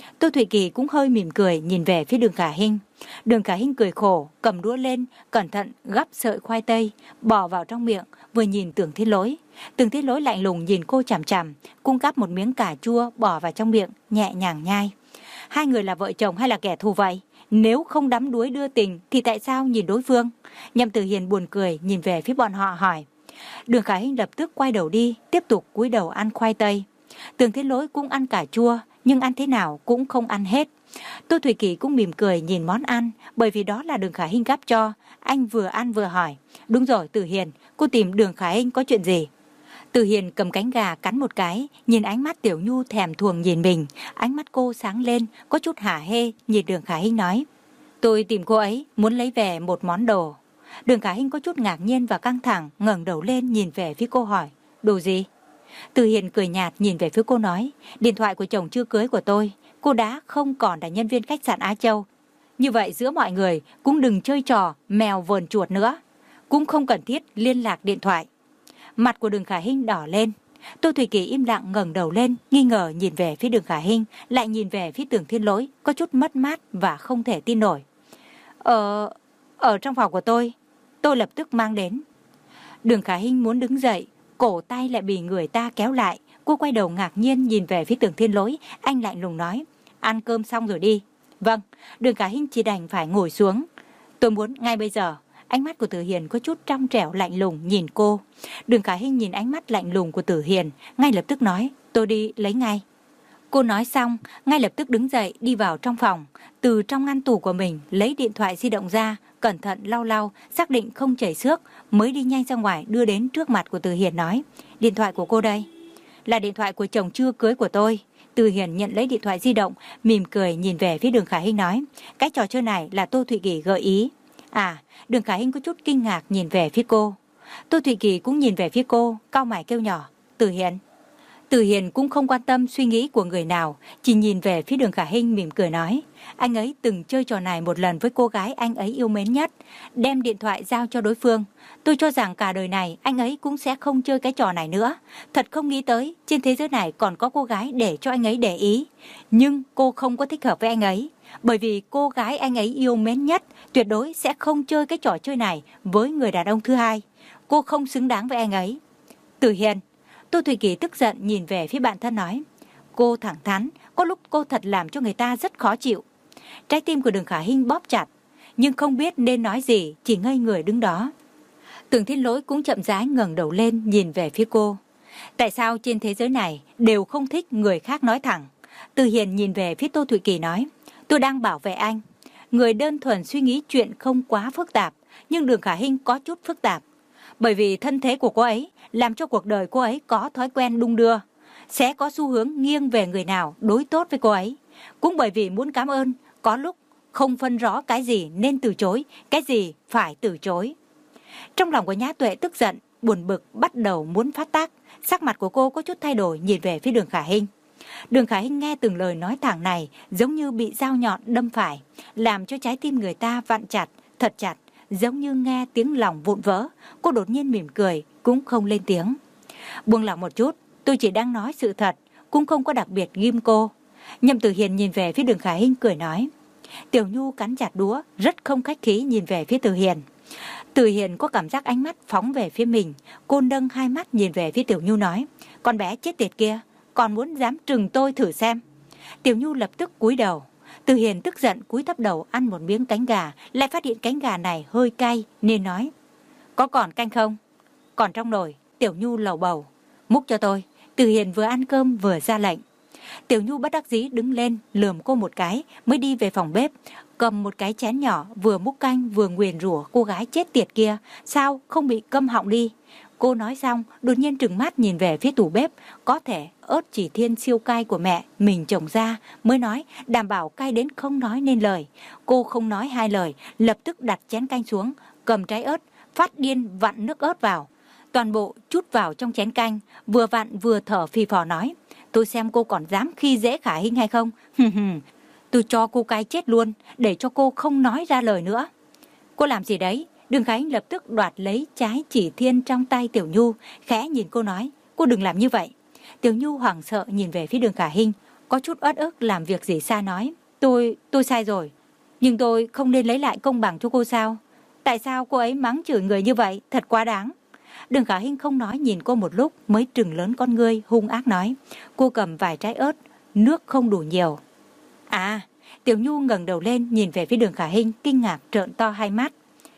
Tô Thụy Kỳ cũng hơi mỉm cười nhìn về phía Đường Khả Hinh. Đường Khả Hinh cười khổ, cầm đũa lên, cẩn thận gắp sợi khoai tây, bỏ vào trong miệng, vừa nhìn Tưởng Thiên Lỗi. Tưởng Thiên Lỗi lạnh lùng nhìn cô chằm chằm, cũng gắp một miếng cà chua bỏ vào trong miệng, nhẹ nhàng nhai. Hai người là vợ chồng hay là kẻ thù vậy? Nếu không đắm đuối đưa tình thì tại sao nhìn đối phương? Nhậm Tử Hiền buồn cười nhìn về phía bọn họ hỏi. Đường Khả Hinh lập tức quay đầu đi, tiếp tục cúi đầu ăn khoai tây. Tưởng Thiên Lỗi cũng ăn cà chua, nhưng ăn thế nào cũng không ăn hết. Tô Thụy Kỳ cũng mỉm cười nhìn món ăn, bởi vì đó là Đường Khả Hinh gắp cho. Anh vừa ăn vừa hỏi. Đúng rồi Tử Hiền, cô tìm Đường Khả Hinh có chuyện gì? Tử Hiền cầm cánh gà cắn một cái, nhìn ánh mắt Tiểu Nhu thèm thuồng nhìn mình. Ánh mắt cô sáng lên, có chút hả hê, nhìn Đường Khả Hinh nói. Tôi tìm cô ấy, muốn lấy về một món đồ. Đường Khả Hinh có chút ngạc nhiên và căng thẳng, ngẩng đầu lên nhìn về phía cô hỏi. Đồ gì? Tử Hiền cười nhạt nhìn về phía cô nói. Điện thoại của chồng chưa cưới của tôi, cô đã không còn là nhân viên khách sạn Á Châu. Như vậy giữa mọi người cũng đừng chơi trò mèo vờn chuột nữa. Cũng không cần thiết liên lạc điện thoại. Mặt của Đường Khả Hinh đỏ lên. Tô Thụy Kỳ im lặng ngẩng đầu lên, nghi ngờ nhìn về phía Đường Khả Hinh, lại nhìn về phía Tưởng Thiên Lỗi, có chút mất mát và không thể tin nổi. Ở... ở trong phòng của tôi, tôi lập tức mang đến. Đường Khả Hinh muốn đứng dậy, cổ tay lại bị người ta kéo lại. Cô quay đầu ngạc nhiên nhìn về phía Tưởng Thiên Lỗi, anh lạnh lùng nói. Ăn cơm xong rồi đi. Vâng, Đường Khả Hinh chỉ đành phải ngồi xuống. Tôi muốn ngay bây giờ. Ánh mắt của Tử Hiền có chút trong trẻo lạnh lùng nhìn cô. Đường Khả Hinh nhìn ánh mắt lạnh lùng của Tử Hiền, ngay lập tức nói, tôi đi lấy ngay. Cô nói xong, ngay lập tức đứng dậy đi vào trong phòng, từ trong ngăn tủ của mình lấy điện thoại di động ra, cẩn thận lau lau, xác định không chảy xước, mới đi nhanh ra ngoài đưa đến trước mặt của Tử Hiền nói, điện thoại của cô đây. Là điện thoại của chồng chưa cưới của tôi. Tử Hiền nhận lấy điện thoại di động, mỉm cười nhìn về phía Đường Khả Hinh nói, cái trò chơi này là Tô Thụy Kỳ gợi ý. À, Đường Khả Hinh có chút kinh ngạc nhìn về phía cô. Tô Thụy Kỳ cũng nhìn về phía cô, cau mày kêu nhỏ, Tử Hiền. Tử Hiền cũng không quan tâm suy nghĩ của người nào, chỉ nhìn về phía Đường Khả Hinh mỉm cười nói, anh ấy từng chơi trò này một lần với cô gái anh ấy yêu mến nhất, đem điện thoại giao cho đối phương. Tôi cho rằng cả đời này anh ấy cũng sẽ không chơi cái trò này nữa. Thật không nghĩ tới, trên thế giới này còn có cô gái để cho anh ấy để ý. Nhưng cô không có thích hợp với anh ấy, bởi vì cô gái anh ấy yêu mến nhất tuyệt đối sẽ không chơi cái trò chơi này với người đàn ông thứ hai. Cô không xứng đáng với anh ấy. Tử Hiền. Tô Thụy Kỳ tức giận nhìn về phía bạn thân nói, cô thẳng thắn, có lúc cô thật làm cho người ta rất khó chịu. Trái tim của Đường Khả Hinh bóp chặt, nhưng không biết nên nói gì, chỉ ngây người đứng đó. Tưởng Thiên Lỗi cũng chậm rãi ngẩng đầu lên nhìn về phía cô. Tại sao trên thế giới này đều không thích người khác nói thẳng? Từ Hiền nhìn về phía Tô Thụy Kỳ nói, tôi đang bảo vệ anh. Người đơn thuần suy nghĩ chuyện không quá phức tạp, nhưng Đường Khả Hinh có chút phức tạp. Bởi vì thân thế của cô ấy làm cho cuộc đời cô ấy có thói quen đung đưa, sẽ có xu hướng nghiêng về người nào đối tốt với cô ấy. Cũng bởi vì muốn cảm ơn, có lúc không phân rõ cái gì nên từ chối, cái gì phải từ chối. Trong lòng của Nhã Tuệ tức giận, buồn bực, bắt đầu muốn phát tác. Sắc mặt của cô có chút thay đổi nhìn về phía Đường Khả Hinh. Đường Khả Hinh nghe từng lời nói thẳng này giống như bị dao nhọn đâm phải, làm cho trái tim người ta vặn chặt, thật chặt, giống như nghe tiếng lòng vụn vỡ. Cô đột nhiên mỉm cười, cũng không lên tiếng. Buông lỏng một chút, tôi chỉ đang nói sự thật, cũng không có đặc biệt ghim cô. Nhậm Tử Hiền nhìn về phía Đường Khả Hinh cười nói. Tiểu Nhu cắn chặt đũa, rất không khách khí nhìn về phía Tử Hiền. Tử Hiền có cảm giác ánh mắt phóng về phía mình. Cô nâng hai mắt nhìn về phía Tiểu Nhu nói, con bé chết tiệt kia, còn muốn dám trừng tôi thử xem. Tiểu Nhu lập tức cúi đầu. Tử Hiền tức giận cúi thấp đầu ăn một miếng cánh gà, lại phát hiện cánh gà này hơi cay nên nói, có còn canh không? Còn trong nồi. Tiểu Nhu lầu bầu, múc cho tôi. Tử Hiền vừa ăn cơm vừa ra lệnh. Tiểu Nhu bất đắc dĩ đứng lên lườm cô một cái, mới đi về phòng bếp, cầm một cái chén nhỏ, vừa múc canh vừa nguyền rủa cô gái chết tiệt kia, sao không bị câm họng đi. Cô nói xong đột nhiên trừng mắt nhìn về phía tủ bếp. Có thể ớt chỉ thiên siêu cay của mẹ mình trồng ra, mới nói đảm bảo cay đến không nói nên lời. Cô không nói hai lời, lập tức đặt chén canh xuống, cầm trái ớt, phát điên vặn nước ớt vào, toàn bộ chút vào trong chén canh, vừa vặn vừa thở phì phò nói, tôi xem cô còn dám khi dễ Khả Hinh hay không. Tôi cho cô cay chết luôn, để cho cô không nói ra lời nữa. Cô làm gì đấy? Đường Khả Hinh lập tức đoạt lấy trái chỉ thiên trong tay Tiểu Nhu, khẽ nhìn cô nói, cô đừng làm như vậy. Tiểu Nhu hoảng sợ nhìn về phía Đường Khả Hinh, có chút uất ức làm việc gì sai nói, tôi, tôi sai rồi. Nhưng tôi không nên lấy lại công bằng cho cô sao? Tại sao cô ấy mắng chửi người như vậy, thật quá đáng. Đường Khả Hinh không nói, nhìn cô một lúc mới trừng lớn con ngươi, hung ác nói. Cô cầm vài trái ớt, nước không đủ nhiều. À, Tiểu Nhu ngẩng đầu lên nhìn về phía Đường Khả Hinh, kinh ngạc trợn to hai mắt.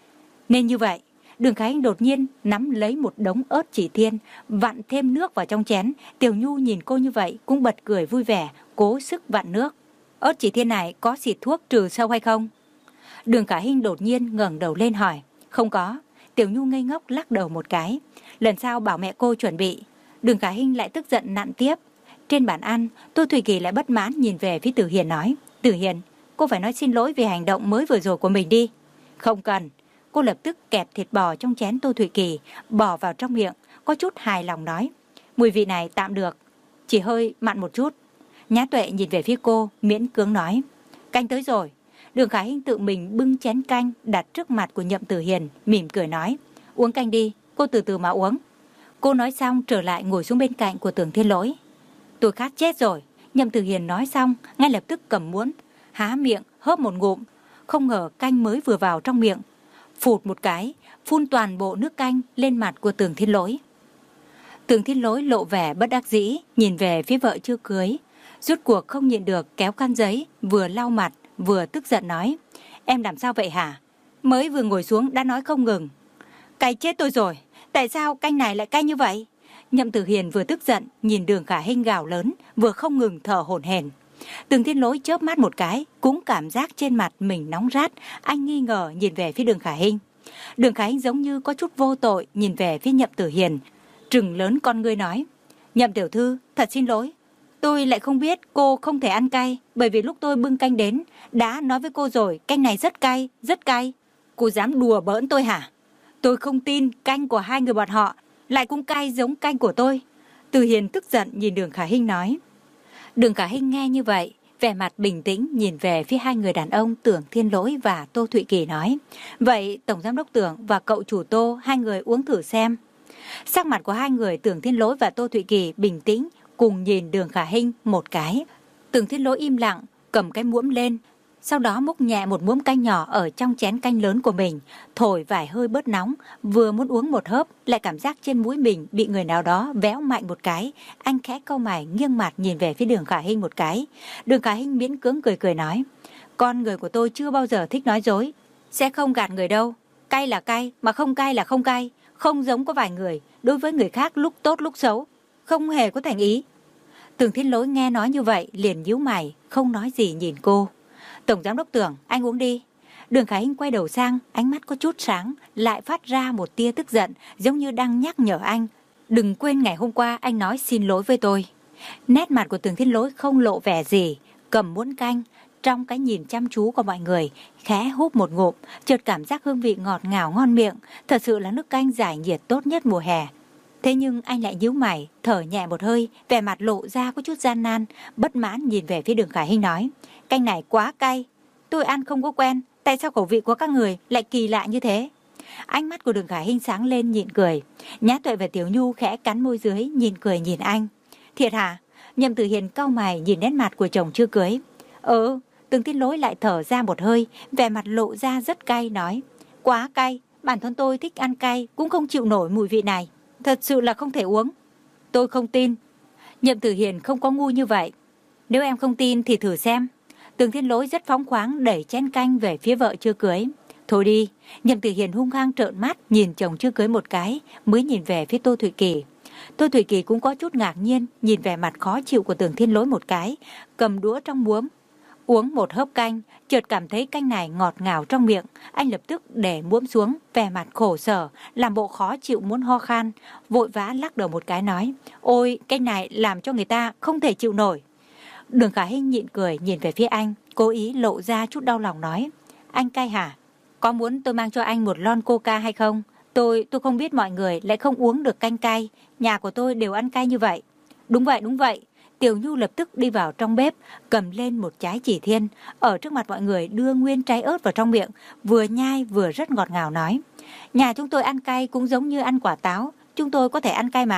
Nên như vậy, Đường Khả Hinh đột nhiên nắm lấy một đống ớt chỉ thiên, vặn thêm nước vào trong chén. Tiểu Nhu nhìn cô như vậy cũng bật cười vui vẻ, cố sức vặn nước. Ớt chỉ thiên này có xịt thuốc trừ sâu hay không? Đường Khả Hinh đột nhiên ngẩng đầu lên hỏi. Không có. Tiểu Nhu ngây ngốc lắc đầu một cái. Lần sau bảo mẹ cô chuẩn bị. Đường Khả Hinh lại tức giận nặn tiếp. Trên bàn ăn, Tô Thủy Kỳ lại bất mãn nhìn về phía Tử Hiền nói. Tử Hiền, cô phải nói xin lỗi về hành động mới vừa rồi của mình đi. Không cần. Cô lập tức kẹp thịt bò trong chén Tô Thủy Kỳ, bỏ vào trong miệng, có chút hài lòng nói. Mùi vị này tạm được, chỉ hơi mặn một chút. Nhã Tuệ nhìn về phía cô, miễn cưỡng nói. Canh tới rồi. Đường Khả Hinh tự mình bưng chén canh đặt trước mặt của Nhậm Tử Hiền, mỉm cười nói. Uống canh đi, cô từ từ mà uống. Cô nói xong trở lại ngồi xuống bên cạnh của Tưởng Thiên Lỗi. Tôi khát chết rồi. Nhậm Tử Hiền nói xong, ngay lập tức cầm muỗng, há miệng, hớp một ngụm. Không ngờ canh mới vừa vào trong miệng, phụt một cái, phun toàn bộ nước canh lên mặt của Tưởng Thiên Lỗi. Tưởng Thiên Lỗi lộ vẻ bất đắc dĩ, nhìn về phía vợ chưa cưới. Rốt cuộc không nhịn được kéo khăn giấy, vừa lau mặt, vừa tức giận nói. Em làm sao vậy hả? Mới vừa ngồi xuống đã nói không ngừng. Cay chết tôi rồi, tại sao canh này lại cay như vậy? Nhậm Tử Hiền vừa tức giận, nhìn Đường Khả Hinh gào lớn, vừa không ngừng thở hổn hển. Tưởng Thiên Lỗi chớp mắt một cái, cũng cảm giác trên mặt mình nóng rát, anh nghi ngờ nhìn về phía Đường Khả Hinh. Đường Khả Hinh giống như có chút vô tội nhìn về phía Nhậm Tử Hiền, trừng lớn con ngươi nói. Nhậm tiểu thư, thật xin lỗi. Tôi lại không biết cô không thể ăn cay, bởi vì lúc tôi bưng canh đến, đã nói với cô rồi, canh này rất cay, rất cay. Cô dám đùa bỡn tôi hả? Tôi không tin canh của hai người bọn họ lại cũng cay giống canh của tôi. Từ Hiền tức giận nhìn Đường Khả Hinh nói. Đường Khả Hinh nghe như vậy, vẻ mặt bình tĩnh nhìn về phía hai người đàn ông Tưởng Thiên Lỗi và Tô Thụy Kỳ nói. Vậy Tổng Giám đốc Tưởng và cậu chủ Tô, hai người uống thử xem. Sắc mặt của hai người Tưởng Thiên Lỗi và Tô Thụy Kỳ bình tĩnh, cùng nhìn Đường Khả Hinh một cái. Tưởng Thiên Lỗi im lặng, cầm cái muỗng lên, sau đó múc nhẹ một muỗng canh nhỏ ở trong chén canh lớn của mình, thổi vài hơi bớt nóng, vừa muốn uống một hớp, lại cảm giác trên mũi mình bị người nào đó véo mạnh một cái. Anh khẽ cau mày nghiêng mặt nhìn về phía Đường Khả Hinh một cái. Đường Khả Hinh miễn cưỡng cười cười nói, con người của tôi chưa bao giờ thích nói dối, sẽ không gạt người đâu. Cay là cay, mà không cay là không cay, không giống có vài người, đối với người khác lúc tốt lúc xấu, không hề có thành ý. Tưởng Thiên Lỗi nghe nói như vậy, liền nhíu mày, không nói gì nhìn cô. Tổng Giám đốc Tưởng, anh uống đi. Đường Khả Hinh quay đầu sang, ánh mắt có chút sáng, lại phát ra một tia tức giận, giống như đang nhắc nhở anh. Đừng quên ngày hôm qua anh nói xin lỗi với tôi. Nét mặt của Tưởng Thiên Lỗi không lộ vẻ gì, cầm muỗng canh, trong cái nhìn chăm chú của mọi người, khẽ húp một ngụm, chợt cảm giác hương vị ngọt ngào ngon miệng, thật sự là nước canh giải nhiệt tốt nhất mùa hè. Thế nhưng anh lại nhíu mày, thở nhẹ một hơi, vẻ mặt lộ ra có chút gian nan, bất mãn nhìn về phía Đường Khả Hinh nói, canh này quá cay, tôi ăn không có quen, tại sao khẩu vị của các người lại kỳ lạ như thế? Ánh mắt của Đường Khả Hinh sáng lên nhịn cười. Nhã Tuệ và Tiểu Nhu khẽ cắn môi dưới, nhìn cười nhìn anh. Thiệt hả? Nhậm Tử Hiền cau mày nhìn nét mặt của chồng chưa cưới. Ừ. Tưởng Thiên Lỗi lại thở ra một hơi, vẻ mặt lộ ra rất cay nói, quá cay, bản thân tôi thích ăn cay, cũng không chịu nổi mùi vị này, thật sự là không thể uống. Tôi không tin. Nhậm Tử Hiền không có ngu như vậy. Nếu em không tin thì thử xem. Tưởng Thiên Lỗi rất phóng khoáng đẩy chén canh về phía vợ chưa cưới. Thôi đi. Nhậm Tử Hiền hung hăng trợn mắt nhìn chồng chưa cưới một cái, mới nhìn về phía Tô Thụy Kỳ. Tô Thụy Kỳ cũng có chút ngạc nhiên nhìn vẻ mặt khó chịu của Tưởng Thiên Lỗi một cái, cầm đũa trong muỗng uống một hớp canh, chợt cảm thấy canh này ngọt ngào trong miệng. Anh lập tức để muỗng xuống, vẻ mặt khổ sở, làm bộ khó chịu muốn ho khan, vội vã lắc đầu một cái nói, ôi canh này làm cho người ta không thể chịu nổi. Đường Khả Hinh nhịn cười nhìn về phía anh, cố ý lộ ra chút đau lòng nói, anh cay hả? Có muốn tôi mang cho anh một lon coca hay không? Tôi, tôi không biết mọi người lại không uống được canh cay, nhà của tôi đều ăn cay như vậy. Đúng vậy, đúng vậy. Tiểu Nhu lập tức đi vào trong bếp, cầm lên một trái chỉ thiên, ở trước mặt mọi người đưa nguyên trái ớt vào trong miệng, vừa nhai vừa rất ngọt ngào nói, nhà chúng tôi ăn cay cũng giống như ăn quả táo, chúng tôi có thể ăn cay mà.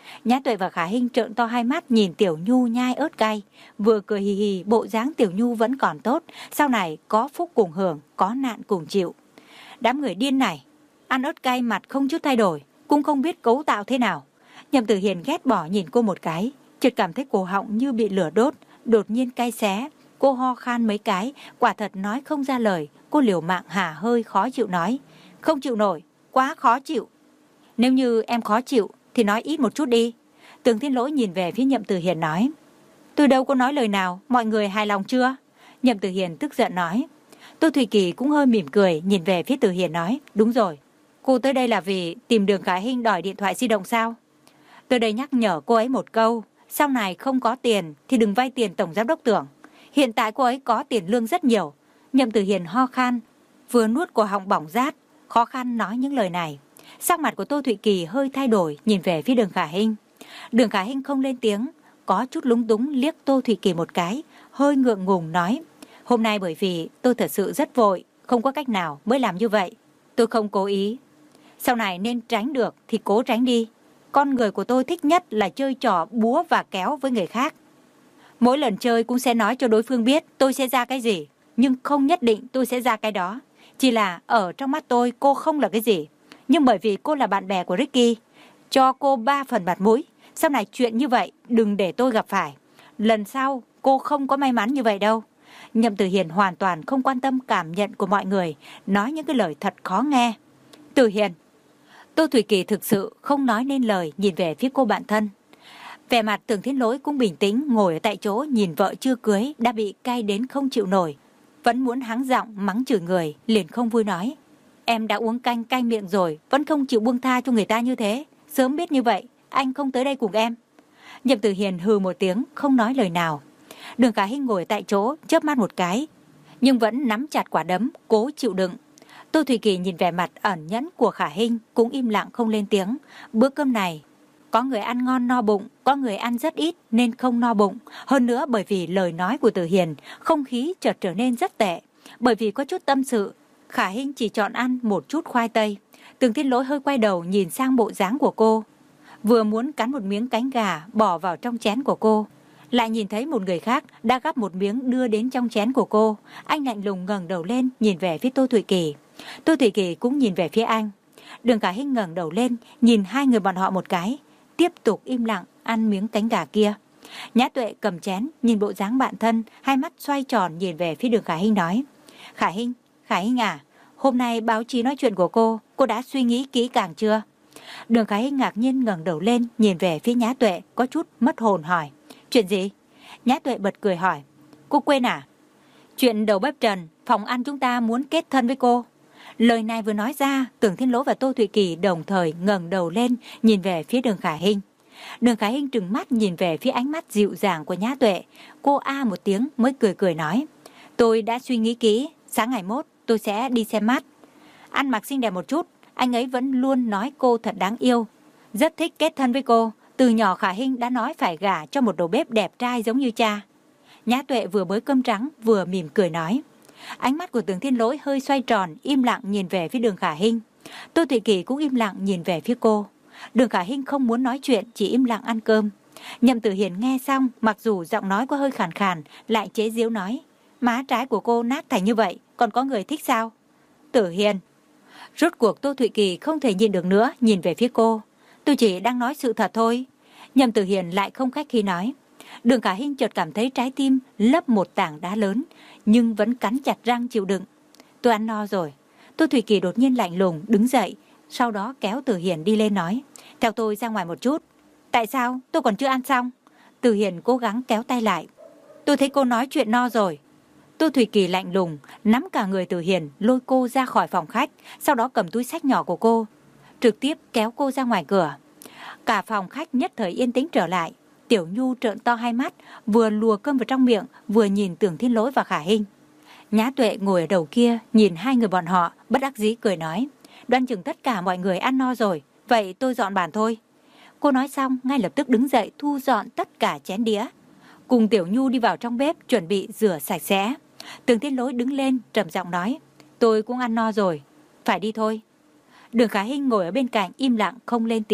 Nhã Tuệ và Khả Hinh trợn to hai mắt nhìn Tiểu Nhu nhai ớt cay, vừa cười hì hì, bộ dáng Tiểu Nhu vẫn còn tốt, sau này có phúc cùng hưởng, có nạn cùng chịu. Đám người điên này, ăn ớt cay mặt không chút thay đổi, cũng không biết cấu tạo thế nào. Nhậm Tử Hiền ghét bỏ nhìn cô một cái, chợt cảm thấy cổ họng như bị lửa đốt, đột nhiên cay xé. Cô ho khan mấy cái, quả thật nói không ra lời. Cô liều mạng hả hơi khó chịu nói, không chịu nổi, quá khó chịu. Nếu như em khó chịu thì nói ít một chút đi. Tưởng Thiên Lỗi nhìn về phía Nhậm Tử Hiền nói, tôi đâu có nói lời nào, mọi người hài lòng chưa? Nhậm Tử Hiền tức giận nói. Tô Thủy Kỳ cũng hơi mỉm cười nhìn về phía Tử Hiền nói, đúng rồi, cô tới đây là vì tìm Đường Khả Hinh đòi điện thoại di động sao? Tôi đây nhắc nhở cô ấy một câu, sau này không có tiền thì đừng vay tiền Tổng Giám đốc Tưởng. Hiện tại cô ấy có tiền lương rất nhiều. Nhậm Tử Hiền ho khan, vừa nuốt cổ họng bỏng rát, khó khăn nói những lời này. Sắc mặt của Tô Thụy Kỳ hơi thay đổi, nhìn về phía Đường Khả Hinh. Đường Khả Hinh không lên tiếng, có chút lúng túng liếc Tô Thụy Kỳ một cái, hơi ngượng ngùng nói, hôm nay bởi vì tôi thật sự rất vội, không có cách nào mới làm như vậy. Tôi không cố ý. Sau này nên tránh được thì cố tránh đi. Con người của tôi thích nhất là chơi trò búa và kéo với người khác. Mỗi lần chơi cũng sẽ nói cho đối phương biết tôi sẽ ra cái gì, nhưng không nhất định tôi sẽ ra cái đó. Chỉ là ở trong mắt tôi cô không là cái gì, nhưng bởi vì cô là bạn bè của Ricky, cho cô ba phần mặt mũi. Sau này chuyện như vậy đừng để tôi gặp phải. Lần sau cô không có may mắn như vậy đâu. Nhậm Tử Hiền hoàn toàn không quan tâm cảm nhận của mọi người, nói những cái lời thật khó nghe. Tử Hiền. Tô Thủy Kỳ thực sự không nói nên lời, nhìn về phía cô bạn thân. Vẻ mặt Tưởng Thiên Lỗi cũng bình tĩnh, ngồi ở tại chỗ nhìn vợ chưa cưới đã bị cay đến không chịu nổi, vẫn muốn hắng giọng mắng chửi người, liền không vui nói, em đã uống canh cay miệng rồi, vẫn không chịu buông tha cho người ta như thế. Sớm biết như vậy, anh không tới đây cùng em. Nhậm Tử Hiền hừ một tiếng, không nói lời nào. Đường Khả Hinh ngồi tại chỗ, chớp mắt một cái, nhưng vẫn nắm chặt quả đấm, cố chịu đựng. Tô Thủy Kỳ nhìn vẻ mặt ẩn nhẫn của Khả Hinh, cũng im lặng không lên tiếng. Bữa cơm này, có người ăn ngon no bụng, có người ăn rất ít nên không no bụng. Hơn nữa bởi vì lời nói của Tử Hiền, không khí chợt trở nên rất tệ. Bởi vì có chút tâm sự, Khả Hinh chỉ chọn ăn một chút khoai tây. Tưởng Thiên Lỗi hơi quay đầu nhìn sang bộ dáng của cô, vừa muốn cắn một miếng cánh gà bỏ vào trong chén của cô, lại nhìn thấy một người khác đã gắp một miếng đưa đến trong chén của cô. Anh lạnh lùng ngẩng đầu lên nhìn về phía Tô Thủy Kỳ. Tô Thủy Kỳ cũng nhìn về phía anh. Đường Khả Hinh ngẩng đầu lên nhìn hai người bọn họ một cái, tiếp tục im lặng ăn miếng cánh gà kia. Nhã Tuệ cầm chén nhìn bộ dáng bạn thân, hai mắt xoay tròn nhìn về phía Đường Khả Hinh nói, Khả Hinh, Khả Hinh à, hôm nay báo chí nói chuyện của cô, cô đã suy nghĩ kỹ càng chưa? Đường Khả Hinh ngạc nhiên ngẩng đầu lên nhìn về phía Nhã Tuệ, có chút mất hồn hỏi, chuyện gì? Nhã Tuệ bật cười hỏi, cô quên à? Chuyện đầu bếp Trần, phòng ăn chúng ta muốn kết thân với cô. Lời này vừa nói ra, Tưởng Thiên Lỗi và Tô Thụy Kỳ đồng thời ngẩng đầu lên nhìn về phía Đường Khả Hinh. Đường Khả Hinh trừng mắt nhìn về phía ánh mắt dịu dàng của Nhã Tuệ. Cô a một tiếng mới cười cười nói, tôi đã suy nghĩ kỹ, sáng ngày mốt tôi sẽ đi xem mắt. Ăn mặc xinh đẹp một chút, anh ấy vẫn luôn nói cô thật đáng yêu, rất thích kết thân với cô. Từ nhỏ Khả Hinh đã nói phải gả cho một đầu bếp đẹp trai giống như cha. Nhã Tuệ vừa bới cơm trắng vừa mỉm cười nói. Ánh mắt của Tưởng Thiên Lỗi hơi xoay tròn, im lặng nhìn về phía Đường Khả Hinh. Tô Thủy Kỳ cũng im lặng nhìn về phía cô. Đường Khả Hinh không muốn nói chuyện, chỉ im lặng ăn cơm. Nhậm Tử Hiền nghe xong, mặc dù giọng nói có hơi khàn khàn, lại chế giễu nói, má trái của cô nát thành như vậy, còn có người thích sao? Tử Hiền. Rốt cuộc Tô Thủy Kỳ không thể nhìn được nữa, nhìn về phía cô. Tôi chỉ đang nói sự thật thôi. Nhậm Tử Hiền lại không khách khí nói. Đường Khả Hinh chợt cảm thấy trái tim lấp một tảng đá lớn, nhưng vẫn cắn chặt răng chịu đựng. Tôi ăn no rồi. Tô Thủy Kỳ đột nhiên lạnh lùng đứng dậy, sau đó kéo Tử Hiền đi lên nói, theo tôi ra ngoài một chút. Tại sao? Tôi còn chưa ăn xong. Tử Hiền cố gắng kéo tay lại. Tôi thấy cô nói chuyện no rồi. Tô Thủy Kỳ lạnh lùng nắm cả người Tử Hiền lôi cô ra khỏi phòng khách, sau đó cầm túi xách nhỏ của cô, trực tiếp kéo cô ra ngoài cửa. Cả phòng khách nhất thời yên tĩnh trở lại. Tiểu Nhu trợn to hai mắt, vừa lùa cơm vào trong miệng, vừa nhìn Tưởng Thiên Lỗi và Khả Hinh. Nhã Tuệ ngồi ở đầu kia, nhìn hai người bọn họ, bất đắc dĩ cười nói, đoán chừng tất cả mọi người ăn no rồi, vậy tôi dọn bàn thôi. Cô nói xong, ngay lập tức đứng dậy thu dọn tất cả chén đĩa, cùng Tiểu Nhu đi vào trong bếp chuẩn bị rửa sạch sẽ. Tưởng Thiên Lỗi đứng lên, trầm giọng nói, tôi cũng ăn no rồi, phải đi thôi. Đường Khả Hinh ngồi ở bên cạnh im lặng không lên tiếng.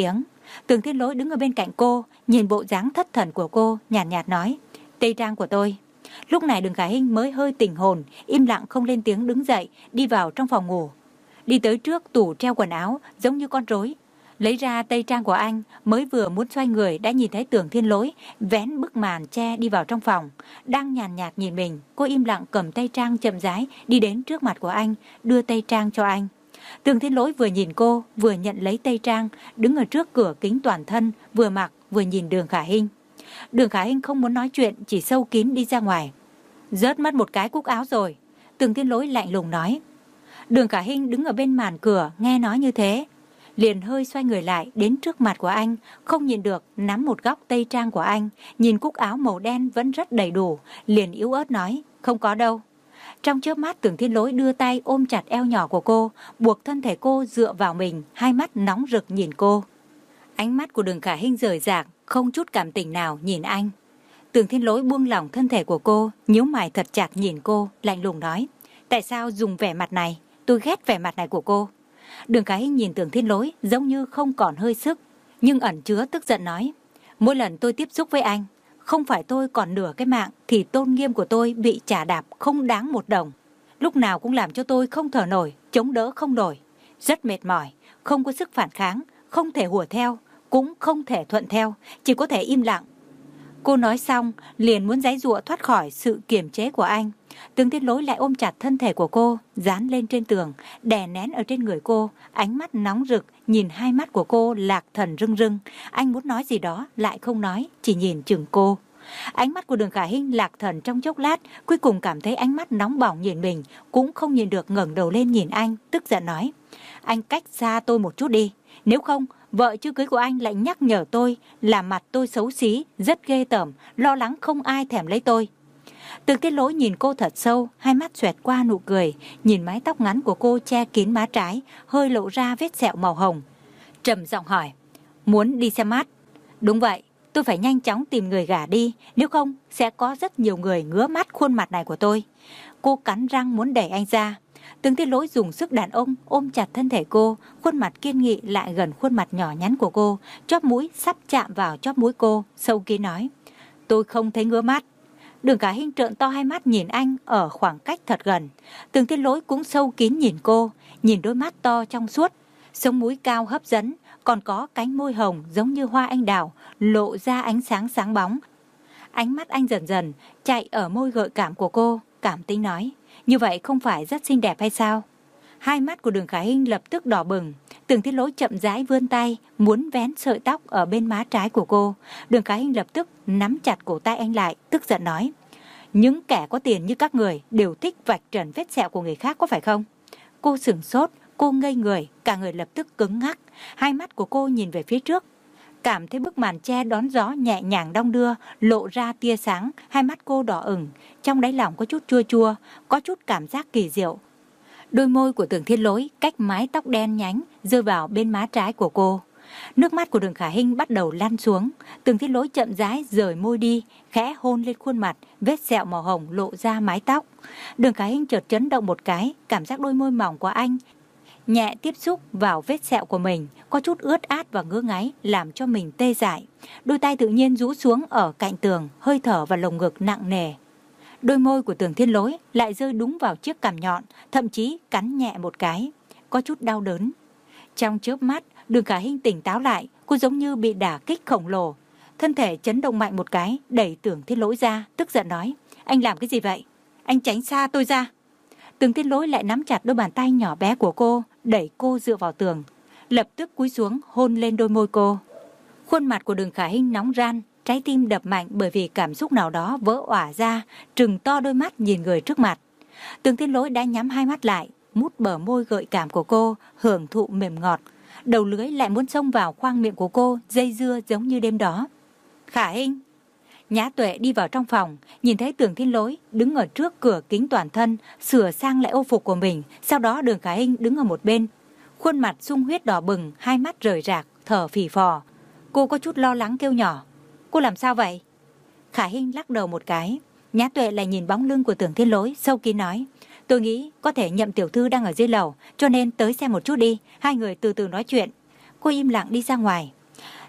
Tường Thiên Lỗi đứng ở bên cạnh cô, nhìn bộ dáng thất thần của cô, nhàn nhạt, nhạt nói, tây trang của tôi. Lúc này Đường Khả Hinh mới hơi tỉnh hồn, im lặng không lên tiếng đứng dậy, đi vào trong phòng ngủ. Đi tới trước tủ treo quần áo, giống như con rối. Lấy ra tây trang của anh, mới vừa muốn xoay người đã nhìn thấy Tường Thiên Lỗi vén bức màn che đi vào trong phòng. Đang nhàn nhạt nhìn mình, cô im lặng cầm tây trang chậm rãi đi đến trước mặt của anh, đưa tây trang cho anh. Tường Thiên Lỗi vừa nhìn cô, vừa nhận lấy tây trang, đứng ở trước cửa kính toàn thân, vừa mặc, vừa nhìn Đường Khả Hinh. Đường Khả Hinh không muốn nói chuyện, chỉ sâu kín đi ra ngoài. Rớt mất một cái cúc áo rồi, Tường Thiên Lỗi lạnh lùng nói. Đường Khả Hinh đứng ở bên màn cửa, nghe nói như thế, liền hơi xoay người lại đến trước mặt của anh, không nhìn được, nắm một góc tây trang của anh, nhìn cúc áo màu đen vẫn rất đầy đủ, liền yếu ớt nói, không có đâu. Trong chớp mắt Tường Thiên Lỗi đưa tay ôm chặt eo nhỏ của cô, buộc thân thể cô dựa vào mình, hai mắt nóng rực nhìn cô. Ánh mắt của Đường Khả Hinh rời rạc, không chút cảm tình nào nhìn anh. Tường Thiên Lỗi buông lỏng thân thể của cô, nhíu mày thật chặt nhìn cô, lạnh lùng nói, tại sao dùng vẻ mặt này, tôi ghét vẻ mặt này của cô. Đường Khả Hinh nhìn Tường Thiên Lỗi giống như không còn hơi sức, nhưng ẩn chứa tức giận nói, mỗi lần tôi tiếp xúc với anh, không phải tôi còn nửa cái mạng thì tôn nghiêm của tôi bị chà đạp không đáng một đồng. Lúc nào cũng làm cho tôi không thở nổi, chống đỡ không nổi. Rất mệt mỏi, không có sức phản kháng, không thể hùa theo, cũng không thể thuận theo, chỉ có thể im lặng. Cô nói xong, liền muốn giãy giụa thoát khỏi sự kiềm chế của anh. Tường Thiên Lỗi lại ôm chặt thân thể của cô, dán lên trên tường, đè nén ở trên người cô, ánh mắt nóng rực, nhìn hai mắt của cô lạc thần rưng rưng. Anh muốn nói gì đó, lại không nói, chỉ nhìn chừng cô. Ánh mắt của Đường Khả Hinh lạc thần trong chốc lát, cuối cùng cảm thấy ánh mắt nóng bỏng nhìn mình, cũng không nhìn được ngẩng đầu lên nhìn anh, tức giận nói, anh cách xa tôi một chút đi, nếu không, vợ chưa cưới của anh lại nhắc nhở tôi, làm mặt tôi xấu xí, rất ghê tởm, lo lắng không ai thèm lấy tôi. Tường Thiên Lỗi nhìn cô thật sâu, hai mắt xoẹt qua nụ cười, nhìn mái tóc ngắn của cô che kín má trái, hơi lộ ra vết sẹo màu hồng. Trầm giọng hỏi, muốn đi xem mắt? Đúng vậy, tôi phải nhanh chóng tìm người gả đi, nếu không sẽ có rất nhiều người ngứa mắt khuôn mặt này của tôi. Cô cắn răng muốn đẩy anh ra. Tường Thiên Lỗi dùng sức đàn ông ôm chặt thân thể cô, khuôn mặt kiên nghị lại gần khuôn mặt nhỏ nhắn của cô, chóp mũi sắp chạm vào chóp mũi cô, sâu kín nói, tôi không thấy ngứa mắt. Đường Khả Hinh trợn to hai mắt nhìn anh ở khoảng cách thật gần. Tường Thiên Lỗi cũng sâu kín nhìn cô, nhìn đôi mắt to trong suốt, sống mũi cao hấp dẫn, còn có cánh môi hồng giống như hoa anh đào, lộ ra ánh sáng sáng bóng. Ánh mắt anh dần dần chạy ở môi gợi cảm của cô, cảm tính nói, như vậy không phải rất xinh đẹp hay sao? Hai mắt của Đường Khả Hinh lập tức đỏ bừng. Tường Thiên Lỗi chậm rãi vươn tay, muốn vén sợi tóc ở bên má trái của cô. Đường Khả Hinh lập tức nắm chặt cổ tay anh lại, tức giận nói, những kẻ có tiền như các người đều thích vạch trần vết sẹo của người khác có phải không? Cô sửng sốt, cô ngây người, cả người lập tức cứng ngắc. Hai mắt của cô nhìn về phía trước, cảm thấy bức màn che đón gió nhẹ nhàng đong đưa, lộ ra tia sáng. Hai mắt cô đỏ ửng, trong đáy lòng có chút chua chua, có chút cảm giác kỳ diệu. Đôi môi của Tường Thiên Lỗi cách mái tóc đen nhánh rơi vào bên má trái của cô. Nước mắt của Đường Khả Hinh bắt đầu lăn xuống. Tường Thiên Lỗi chậm rãi rời môi đi, khẽ hôn lên khuôn mặt, vết sẹo màu hồng lộ ra mái tóc. Đường Khả Hinh chợt chấn động một cái, cảm giác đôi môi mỏng của anh nhẹ tiếp xúc vào vết sẹo của mình, có chút ướt át và ngứa ngáy, làm cho mình tê dại. Đôi tay tự nhiên rũ xuống ở cạnh tường, hơi thở và lồng ngực nặng nề. Đôi môi của Tường Thiên Lỗi lại rơi đúng vào chiếc cằm nhọn, thậm chí cắn nhẹ một cái, có chút đau đớn. Trong chớp mắt, Đường Khả Hinh tỉnh táo lại, cô giống như bị đả kích khổng lồ. Thân thể chấn động mạnh một cái, đẩy Tường Thiên Lỗi ra, tức giận nói, anh làm cái gì vậy? Anh tránh xa tôi ra. Tường Thiên Lỗi lại nắm chặt đôi bàn tay nhỏ bé của cô, đẩy cô dựa vào tường, lập tức cúi xuống hôn lên đôi môi cô. Khuôn mặt của Đường Khả Hinh nóng ran, trái tim đập mạnh bởi vì cảm xúc nào đó vỡ òa ra, trừng to đôi mắt nhìn người trước mặt. Tường Thiên Lỗi đã nhắm hai mắt lại, mút bờ môi gợi cảm của cô, hưởng thụ mềm ngọt. Đầu lưỡi lại muốn xông vào khoang miệng của cô, dây dưa giống như đêm đó. Khả Hinh. Nhã Tuệ đi vào trong phòng, nhìn thấy Tường Thiên Lỗi đứng ở trước cửa kính toàn thân, sửa sang lại ô phục của mình. Sau đó Đường Khả Hinh đứng ở một bên, khuôn mặt sung huyết đỏ bừng, hai mắt rời rạc, thở phì phò. Cô có chút lo lắng kêu nhỏ, cô làm sao vậy? Khả Hinh lắc đầu một cái. Nhã Tuệ lại nhìn bóng lưng của Tường Thiên Lỗi, sâu kín nói, tôi nghĩ có thể Nhậm tiểu thư đang ở dưới lầu, cho nên tới xem một chút đi, hai người từ từ nói chuyện. Cô im lặng đi ra ngoài.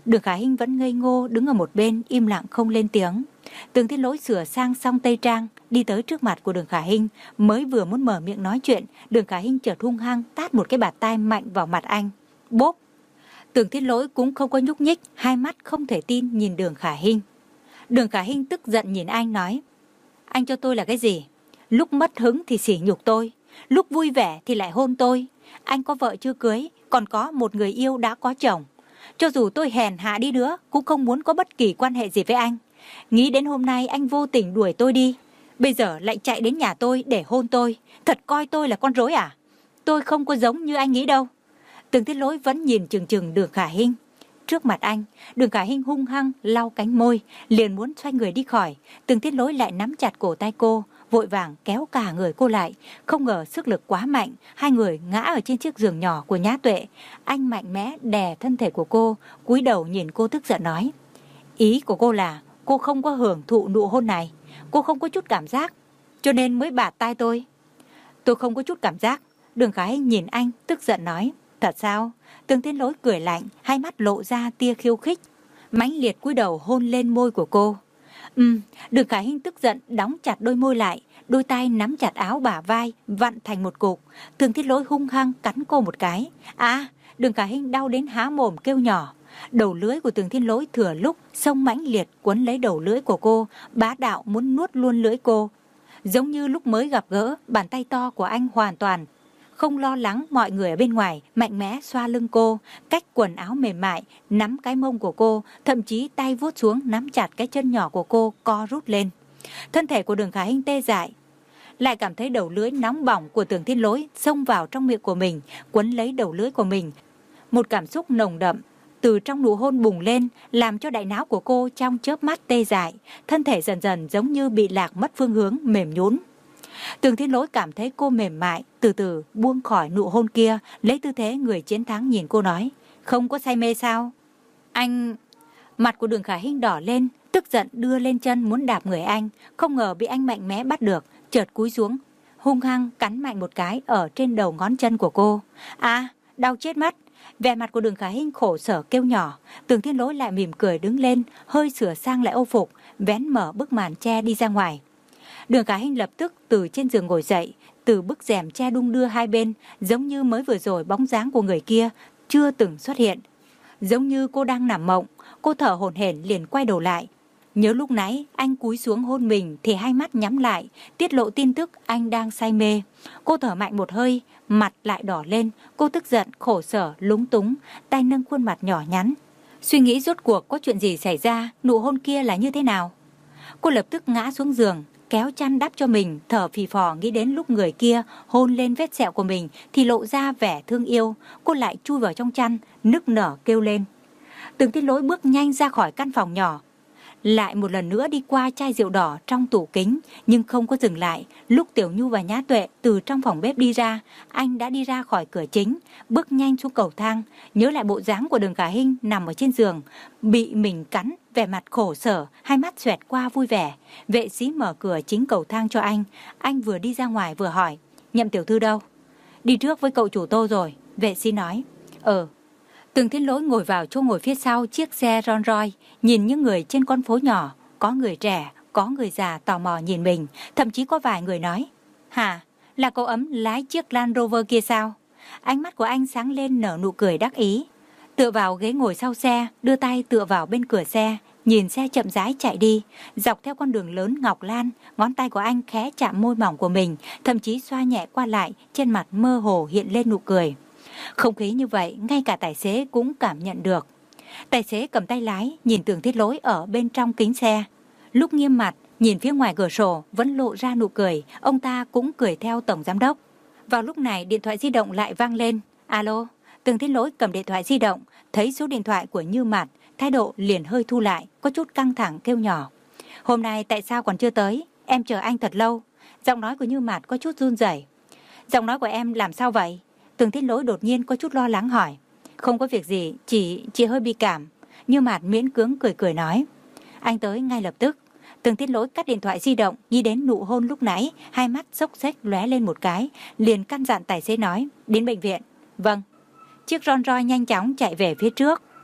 Đường Khả Hinh vẫn ngây ngô đứng ở một bên im lặng không lên tiếng. Tường Thiên Lỗi sửa sang xong tây trang, đi tới trước mặt của Đường Khả Hinh, mới vừa muốn mở miệng nói chuyện, Đường Khả Hinh chợt hung hăng tát một cái bạt tai mạnh vào mặt anh. Bốp! Tường Thiên Lỗi cũng không có nhúc nhích, hai mắt không thể tin nhìn Đường Khả Hinh. Đường Khả Hinh tức giận nhìn anh nói: Anh cho tôi là cái gì? Lúc mất hứng thì sỉ nhục tôi, lúc vui vẻ thì lại hôn tôi. Anh có vợ chưa cưới, còn có một người yêu đã có chồng. Cho dù tôi hèn hạ đi nữa, cũng không muốn có bất kỳ quan hệ gì với anh. Nghĩ đến hôm nay anh vô tình đuổi tôi đi, bây giờ lại chạy đến nhà tôi để hôn tôi. Thật coi tôi là con rối à? Tôi không có giống như anh nghĩ đâu. Tường Thiên Lỗi vẫn nhìn chừng chừng Đường Khả Hinh. Trước mặt anh, Đường Khả Hinh hung hăng lau cánh môi, liền muốn xoay người đi khỏi. Tường Thiên Lỗi lại nắm chặt cổ tay cô, vội vàng kéo cả người cô lại. Không ngờ sức lực quá mạnh, hai người ngã ở trên chiếc giường nhỏ của Nhã Tuệ. Anh mạnh mẽ đè thân thể của cô, cúi đầu nhìn cô tức giận nói: Ý của cô là cô không có hưởng thụ nụ hôn này, cô không có chút cảm giác, cho nên mới bạt tai tôi. Tôi không có chút cảm giác. Đường Khả Hinh nhìn anh tức giận nói: Thật sao? Tường Thiên Lỗi cười lạnh, hai mắt lộ ra tia khiêu khích, mãnh liệt cúi đầu hôn lên môi của cô. Ừm, Đường Khả Hinh tức giận đóng chặt đôi môi lại, đôi tay nắm chặt áo bả vai, vặn thành một cục. Tường Thiên Lỗi hung hăng cắn cô một cái. À, Đường Khả Hinh đau đến há mồm kêu nhỏ. Đầu lưỡi của Tường Thiên Lỗi thừa lúc xông mãnh liệt quấn lấy đầu lưỡi của cô, bá đạo muốn nuốt luôn lưỡi cô. Giống như lúc mới gặp gỡ, bàn tay to của anh hoàn toàn không lo lắng mọi người ở bên ngoài, mạnh mẽ xoa lưng cô, cách quần áo mềm mại, nắm cái mông của cô, thậm chí tay vuốt xuống nắm chặt cái chân nhỏ của cô co rút lên. Thân thể của Đường Khả Hinh tê dại, lại cảm thấy đầu lưỡi nóng bỏng của Tường Thiên Lỗi xông vào trong miệng của mình, quấn lấy đầu lưỡi của mình. Một cảm xúc nồng đậm từ trong nụ hôn bùng lên, làm cho đại não của cô trong chớp mắt tê dại, thân thể dần dần giống như bị lạc mất phương hướng, mềm nhũn. Tường Thiên Lỗi cảm thấy cô mềm mại, từ từ buông khỏi nụ hôn kia, lấy tư thế người chiến thắng nhìn cô nói: Không có say mê sao? Anh... Mặt của Đường Khả Hinh đỏ lên, tức giận đưa lên chân muốn đạp người anh, không ngờ bị anh mạnh mẽ bắt được, chợt cúi xuống, hung hăng cắn mạnh một cái ở trên đầu ngón chân của cô. À, đau chết mất. Vẻ mặt của Đường Khả Hinh khổ sở kêu nhỏ. Tường Thiên Lỗi lại mỉm cười đứng lên, hơi sửa sang lại âu phục, vén mở bức màn che đi ra ngoài. Đường Khả Hinh lập tức từ trên giường ngồi dậy, từ bức rèm che đung đưa hai bên, giống như mới vừa rồi bóng dáng của người kia chưa từng xuất hiện. Giống như cô đang nằm mộng, cô thở hổn hển liền quay đầu lại. Nhớ lúc nãy anh cúi xuống hôn mình thì hai mắt nhắm lại, tiết lộ tin tức anh đang say mê. Cô thở mạnh một hơi, mặt lại đỏ lên, cô tức giận, khổ sở, lúng túng, tay nâng khuôn mặt nhỏ nhắn. Suy nghĩ rốt cuộc có chuyện gì xảy ra, nụ hôn kia là như thế nào. Cô lập tức ngã xuống giường, kéo chăn đắp cho mình, thở phì phò nghĩ đến lúc người kia hôn lên vết sẹo của mình thì lộ ra vẻ thương yêu. Cô lại chui vào trong chăn, nức nở kêu lên. Tường Thiên Lỗi bước nhanh ra khỏi căn phòng nhỏ, lại một lần nữa đi qua chai rượu đỏ trong tủ kính, nhưng không có dừng lại. Lúc Tiểu Nhu và Nhã Tuệ từ trong phòng bếp đi ra, anh đã đi ra khỏi cửa chính, bước nhanh xuống cầu thang, nhớ lại bộ dáng của Đường Khả Hinh nằm ở trên giường, bị mình cắn, vẻ mặt khổ sở, hai mắt xoẹt qua vui vẻ. Vệ sĩ mở cửa chính cầu thang cho anh, anh vừa đi ra ngoài vừa hỏi: Nhậm tiểu thư đâu? Đi trước với cậu chủ Tô rồi, vệ sĩ nói. Ờ. Tường Thiên Lỗi ngồi vào chỗ ngồi phía sau chiếc xe Rolls Royce, nhìn những người trên con phố nhỏ, có người trẻ, có người già tò mò nhìn mình, thậm chí có vài người nói: Hả, là cậu Ấm lái chiếc Land Rover kia sao? Ánh mắt của anh sáng lên nở nụ cười đắc ý, tựa vào ghế ngồi sau xe, đưa tay tựa vào bên cửa xe, nhìn xe chậm rãi chạy đi, dọc theo con đường lớn ngọc lan, ngón tay của anh khẽ chạm môi mỏng của mình, thậm chí xoa nhẹ qua lại, trên mặt mơ hồ hiện lên nụ cười. Không khí như vậy, ngay cả tài xế cũng cảm nhận được. Tài xế cầm tay lái, nhìn Tường Thiết Lỗi ở bên trong kính xe. Lúc nghiêm mặt, nhìn phía ngoài cửa sổ, vẫn lộ ra nụ cười, ông ta cũng cười theo tổng giám đốc. Vào lúc này, điện thoại di động lại vang lên. Alo, Tường Thiết Lỗi cầm điện thoại di động, thấy số điện thoại của Như Mạt, thái độ liền hơi thu lại, có chút căng thẳng kêu nhỏ. Hôm nay tại sao còn chưa tới? Em chờ anh thật lâu. Giọng nói của Như Mạt có chút run rẩy. Giọng nói của em làm sao vậy? Tường Thiết Lỗi đột nhiên có chút lo lắng hỏi. Không có việc gì, chỉ chỉ hơi bị cảm. Như Mạt miễn cưỡng cười cười nói. Anh tới ngay lập tức. Tường Thiết Lỗi cắt điện thoại di động, nghĩ đến nụ hôn lúc nãy, hai mắt xốc xếch lóe lên một cái, liền căn dặn tài xế nói, đến bệnh viện. Vâng. Chiếc Rolls Royce nhanh chóng chạy về phía trước.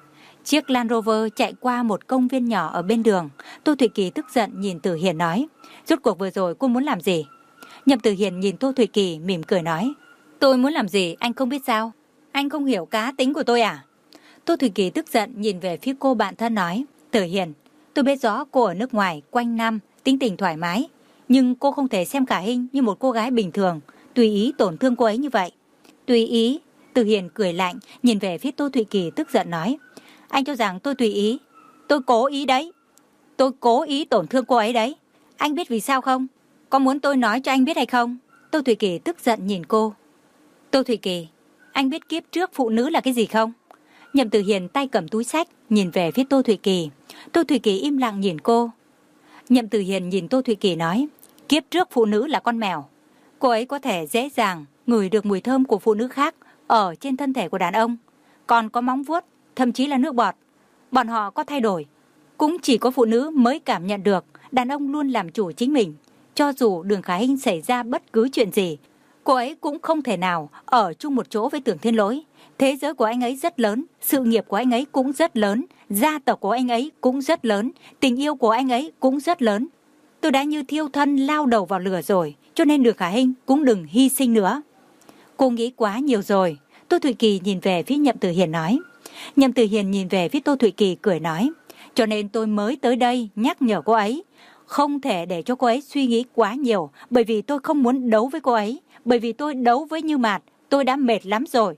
Chiếc Land Rover chạy qua một công viên nhỏ ở bên đường. Tô Thụy Kỳ tức giận nhìn Tử Hiền nói, rốt cuộc vừa rồi cô muốn làm gì? Nhậm Tử Hiền nhìn Tô Thụy Kỳ mỉm cười nói, tôi muốn làm gì anh không biết sao? Anh không hiểu cá tính của tôi à? Tô Thụy Kỳ tức giận nhìn về phía cô bạn thân nói, Tử Hiền, tôi biết rõ cô ở nước ngoài quanh năm tính tình thoải mái, nhưng cô không thể xem Khả Hinh như một cô gái bình thường, tùy ý tổn thương cô ấy như vậy. Tùy ý? Tử Hiền cười lạnh nhìn về phía Tô Thụy Kỳ tức giận nói, anh cho rằng tôi tùy ý? Tôi cố ý đấy. Tôi cố ý tổn thương cô ấy đấy. Anh biết vì sao không? Có muốn tôi nói cho anh biết hay không? Tô Thụy Kỳ tức giận nhìn cô. Tô Thụy Kỳ, anh biết kiếp trước phụ nữ là cái gì không? Nhậm Tử Hiền tay cầm túi sách nhìn về phía Tô Thụy Kỳ. Tô Thụy Kỳ im lặng nhìn cô. Nhậm Tử Hiền nhìn Tô Thụy Kỳ nói, kiếp trước phụ nữ là con mèo. Cô ấy có thể dễ dàng ngửi được mùi thơm của phụ nữ khác ở trên thân thể của đàn ông, còn có móng vuốt, thậm chí là nước bọt. Bọn họ có thay đổi, cũng chỉ có phụ nữ mới cảm nhận được đàn ông luôn làm chủ chính mình. Cho dù Đường Khả Hinh xảy ra bất cứ chuyện gì, cô ấy cũng không thể nào ở chung một chỗ với Tưởng Thiên Lỗi. Thế giới của anh ấy rất lớn, sự nghiệp của anh ấy cũng rất lớn, gia tộc của anh ấy cũng rất lớn, tình yêu của anh ấy cũng rất lớn. Tôi đã như thiêu thân lao đầu vào lửa rồi, cho nên Đường Khả Hinh cũng đừng hy sinh nữa. Cô nghĩ quá nhiều rồi. Tô Thụy Kỳ nhìn về phía Nhậm Tử Hiền nói. Nhậm Tử Hiền nhìn về phía Tô Thụy Kỳ cười nói, cho nên tôi mới tới đây nhắc nhở cô ấy, không thể để cho cô ấy suy nghĩ quá nhiều, bởi vì tôi không muốn đấu với cô ấy, bởi vì tôi đấu với Như Mạt, tôi đã mệt lắm rồi.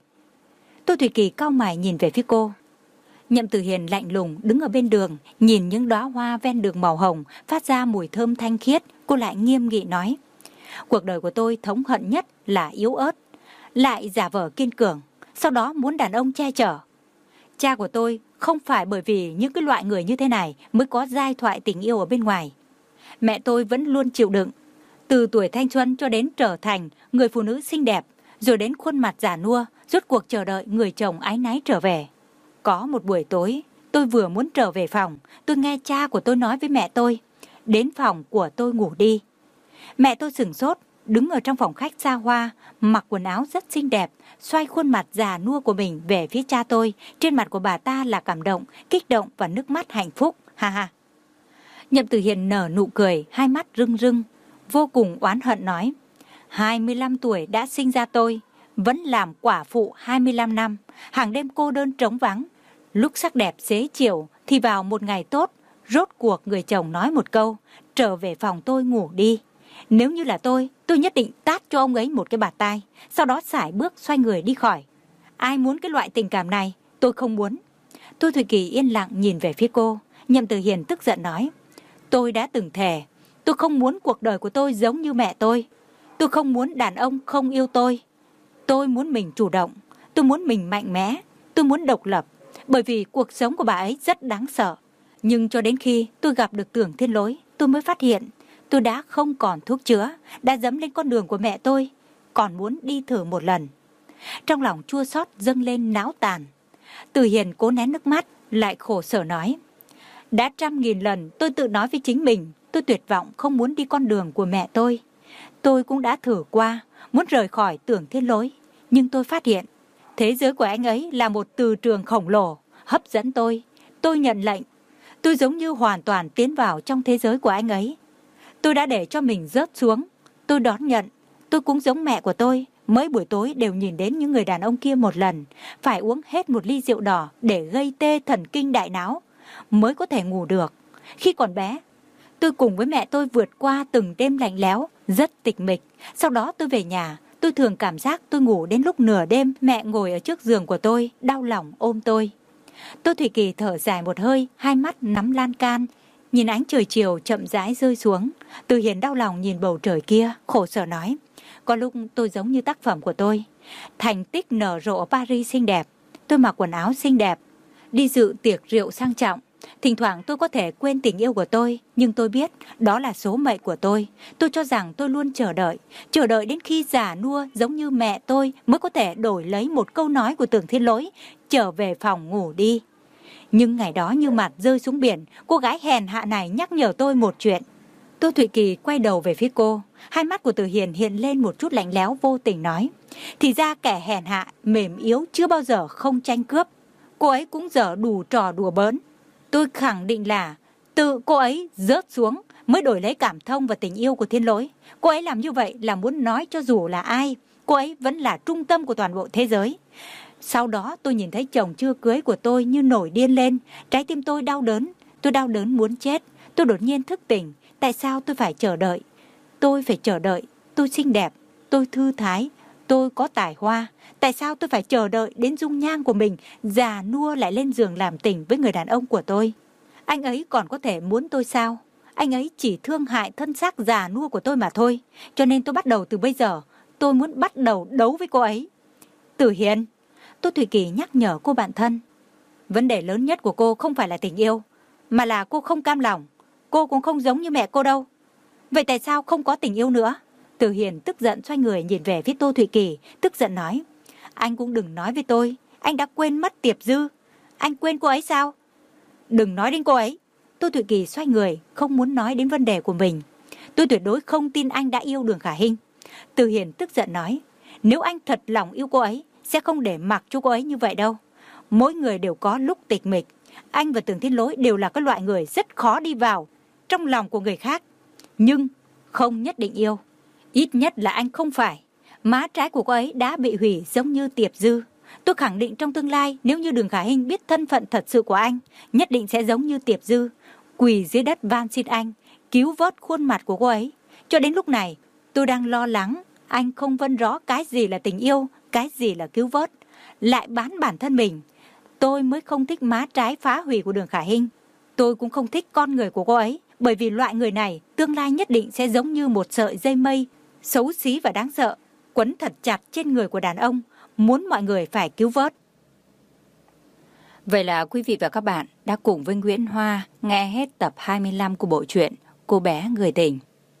Tô Thụy Kỳ cau mày nhìn về phía cô. Nhậm Tử Hiền lạnh lùng đứng ở bên đường, nhìn những đóa hoa ven đường màu hồng phát ra mùi thơm thanh khiết. Cô lại nghiêm nghị nói, cuộc đời của tôi thống hận nhất là yếu ớt, lại giả vờ kiên cường, sau đó muốn đàn ông che chở. Cha của tôi không phải bởi vì những cái loại người như thế này mới có giai thoại tình yêu ở bên ngoài. Mẹ tôi vẫn luôn chịu đựng, từ tuổi thanh xuân cho đến trở thành người phụ nữ xinh đẹp, rồi đến khuôn mặt già nua, rốt cuộc chờ đợi người chồng ái náy trở về. Có một buổi tối, tôi vừa muốn trở về phòng, tôi nghe cha của tôi nói với mẹ tôi, đến phòng của tôi ngủ đi. Mẹ tôi sửng sốt, đứng ở trong phòng khách xa hoa, mặc quần áo rất xinh đẹp, xoay khuôn mặt già nua của mình về phía cha tôi. Trên mặt của bà ta là cảm động, kích động và nước mắt hạnh phúc. Ha ha. Nhậm Tử Hiền nở nụ cười, hai mắt rưng rưng, vô cùng oán hận nói, hai mươi lăm tuổi đã sinh ra tôi, vẫn làm quả phụ hai mươi lăm năm, hàng đêm cô đơn trống vắng. Lúc sắc đẹp xế chiều thì vào một ngày tốt, rốt cuộc người chồng nói một câu, trở về phòng tôi ngủ đi. Nếu như là tôi, tôi nhất định tát cho ông ấy một cái bạt tai, sau đó sải bước xoay người đi khỏi. Ai muốn cái loại tình cảm này? Tôi không muốn. Tô Thụy Kỳ yên lặng nhìn về phía cô. Nhậm Tử Hiền tức giận nói, tôi đã từng thề, tôi không muốn cuộc đời của tôi giống như mẹ tôi. Tôi không muốn đàn ông không yêu tôi. Tôi muốn mình chủ động, tôi muốn mình mạnh mẽ, tôi muốn độc lập, bởi vì cuộc sống của bà ấy rất đáng sợ. Nhưng cho đến khi tôi gặp được Tưởng Thiên Lỗi, tôi mới phát hiện tôi đã không còn thuốc chữa, đã dẫm lên con đường của mẹ tôi, còn muốn đi thử một lần. Trong lòng chua xót dâng lên náo tàn. Tử Hiền cố nén nước mắt, lại khổ sở nói, đã trăm nghìn lần tôi tự nói với chính mình, tôi tuyệt vọng không muốn đi con đường của mẹ tôi. Tôi cũng đã thử qua, muốn rời khỏi Tưởng Thiên Lỗi, nhưng tôi phát hiện thế giới của anh ấy là một từ trường khổng lồ, hấp dẫn tôi. Tôi nhận lệnh, tôi giống như hoàn toàn tiến vào trong thế giới của anh ấy. Tôi đã để cho mình rớt xuống, tôi đón nhận. Tôi cũng giống mẹ của tôi, mỗi buổi tối đều nhìn đến những người đàn ông kia một lần, phải uống hết một ly rượu đỏ để gây tê thần kinh đại não mới có thể ngủ được. Khi còn bé, tôi cùng với mẹ tôi vượt qua từng đêm lạnh lẽo, rất tịch mịch. Sau đó tôi về nhà, tôi thường cảm giác tôi ngủ đến lúc nửa đêm, mẹ ngồi ở trước giường của tôi, đau lòng ôm tôi. Tô Thụy Kỳ thở dài một hơi, hai mắt nắm lan can, nhìn ánh trời chiều chậm rãi rơi xuống. Tử Hiền đau lòng nhìn bầu trời kia, khổ sở nói, có lúc tôi giống như tác phẩm của tôi, thành tích nở rộ ở Paris xinh đẹp. Tôi mặc quần áo xinh đẹp, đi dự tiệc rượu sang trọng. Thỉnh thoảng tôi có thể quên tình yêu của tôi, nhưng tôi biết đó là số mệnh của tôi. Tôi cho rằng tôi luôn chờ đợi, chờ đợi đến khi già nua giống như mẹ tôi mới có thể đổi lấy một câu nói của Tưởng Thiên Lỗi, trở về phòng ngủ đi. Nhưng ngày đó như mặt rơi xuống biển, cô gái hèn hạ này nhắc nhở tôi một chuyện. Tô Thụy Kỳ quay đầu về phía cô, hai mắt của Tử Hiền hiện lên một chút lạnh lẽo vô tình nói, thì ra kẻ hèn hạ, mềm yếu chưa bao giờ không tranh cướp. cô ấy cũng dở đủ trò đùa bỡn. Tôi khẳng định là tự cô ấy rớt xuống mới đổi lấy cảm thông và tình yêu của Thiên Lỗi. Cô ấy làm như vậy là muốn nói cho dù là ai, cô ấy vẫn là trung tâm của toàn bộ thế giới. Sau đó tôi nhìn thấy chồng chưa cưới của tôi như nổi điên lên. Trái tim tôi đau đớn. Tôi đau đớn muốn chết. Tôi đột nhiên thức tỉnh. Tại sao tôi phải chờ đợi? Tôi phải chờ đợi. Tôi xinh đẹp. Tôi thư thái. Tôi có tài hoa. Tại sao tôi phải chờ đợi đến dung nhan của mình già nua lại lên giường làm tình với người đàn ông của tôi? Anh ấy còn có thể muốn tôi sao? Anh ấy chỉ thương hại thân xác già nua của tôi mà thôi. Cho nên tôi bắt đầu từ bây giờ. Tôi muốn bắt đầu đấu với cô ấy. Tử Hiền, Tô Thủy Kỳ nhắc nhở cô bạn thân. Vấn đề lớn nhất của cô không phải là tình yêu, mà là cô không cam lòng. Cô cũng không giống như mẹ cô đâu. Vậy tại sao không có tình yêu nữa? Tử Hiền tức giận xoay người nhìn về phía Tô Thủy Kỳ, tức giận nói. Anh cũng đừng nói với tôi, anh đã quên mất Tiệp Dư. Anh quên cô ấy sao? Đừng nói đến cô ấy. Tô Thủy Kỳ xoay người, không muốn nói đến vấn đề của mình. Tôi tuyệt đối không tin anh đã yêu Đường Khả Hinh. Tử Hiền tức giận nói. Nếu anh thật lòng yêu cô ấy, sẽ không để mặc cho cô ấy như vậy đâu. Mỗi người đều có lúc tịch mịch. Anh và Tưởng Thiên Lỗi đều là cái loại người rất khó đi vào trong lòng của người khác. Nhưng không nhất định yêu. Ít nhất là anh không phải. Má trái của cô ấy đã bị hủy giống như Tiệp Dư. Tôi khẳng định trong tương lai, nếu như Đường Khả Hinh biết thân phận thật sự của anh, nhất định sẽ giống như Tiệp Dư, quỳ dưới đất van xin anh cứu vớt khuôn mặt của cô ấy. Cho đến lúc này, tôi đang lo lắng anh không phân rõ cái gì là tình yêu, cái gì là cứu vớt, lại bán bản thân mình. Tôi mới không thích má trái phá hủy của Đường Khả Hinh. Tôi cũng không thích con người của cô ấy, bởi vì loại người này tương lai nhất định sẽ giống như một sợi dây mây, xấu xí và đáng sợ, quấn thật chặt trên người của đàn ông, muốn mọi người phải cứu vớt. Vậy là quý vị và các bạn đã cùng với Nguyễn Hoa nghe hết tập hai mươi lăm của bộ truyện Cô bé người tình.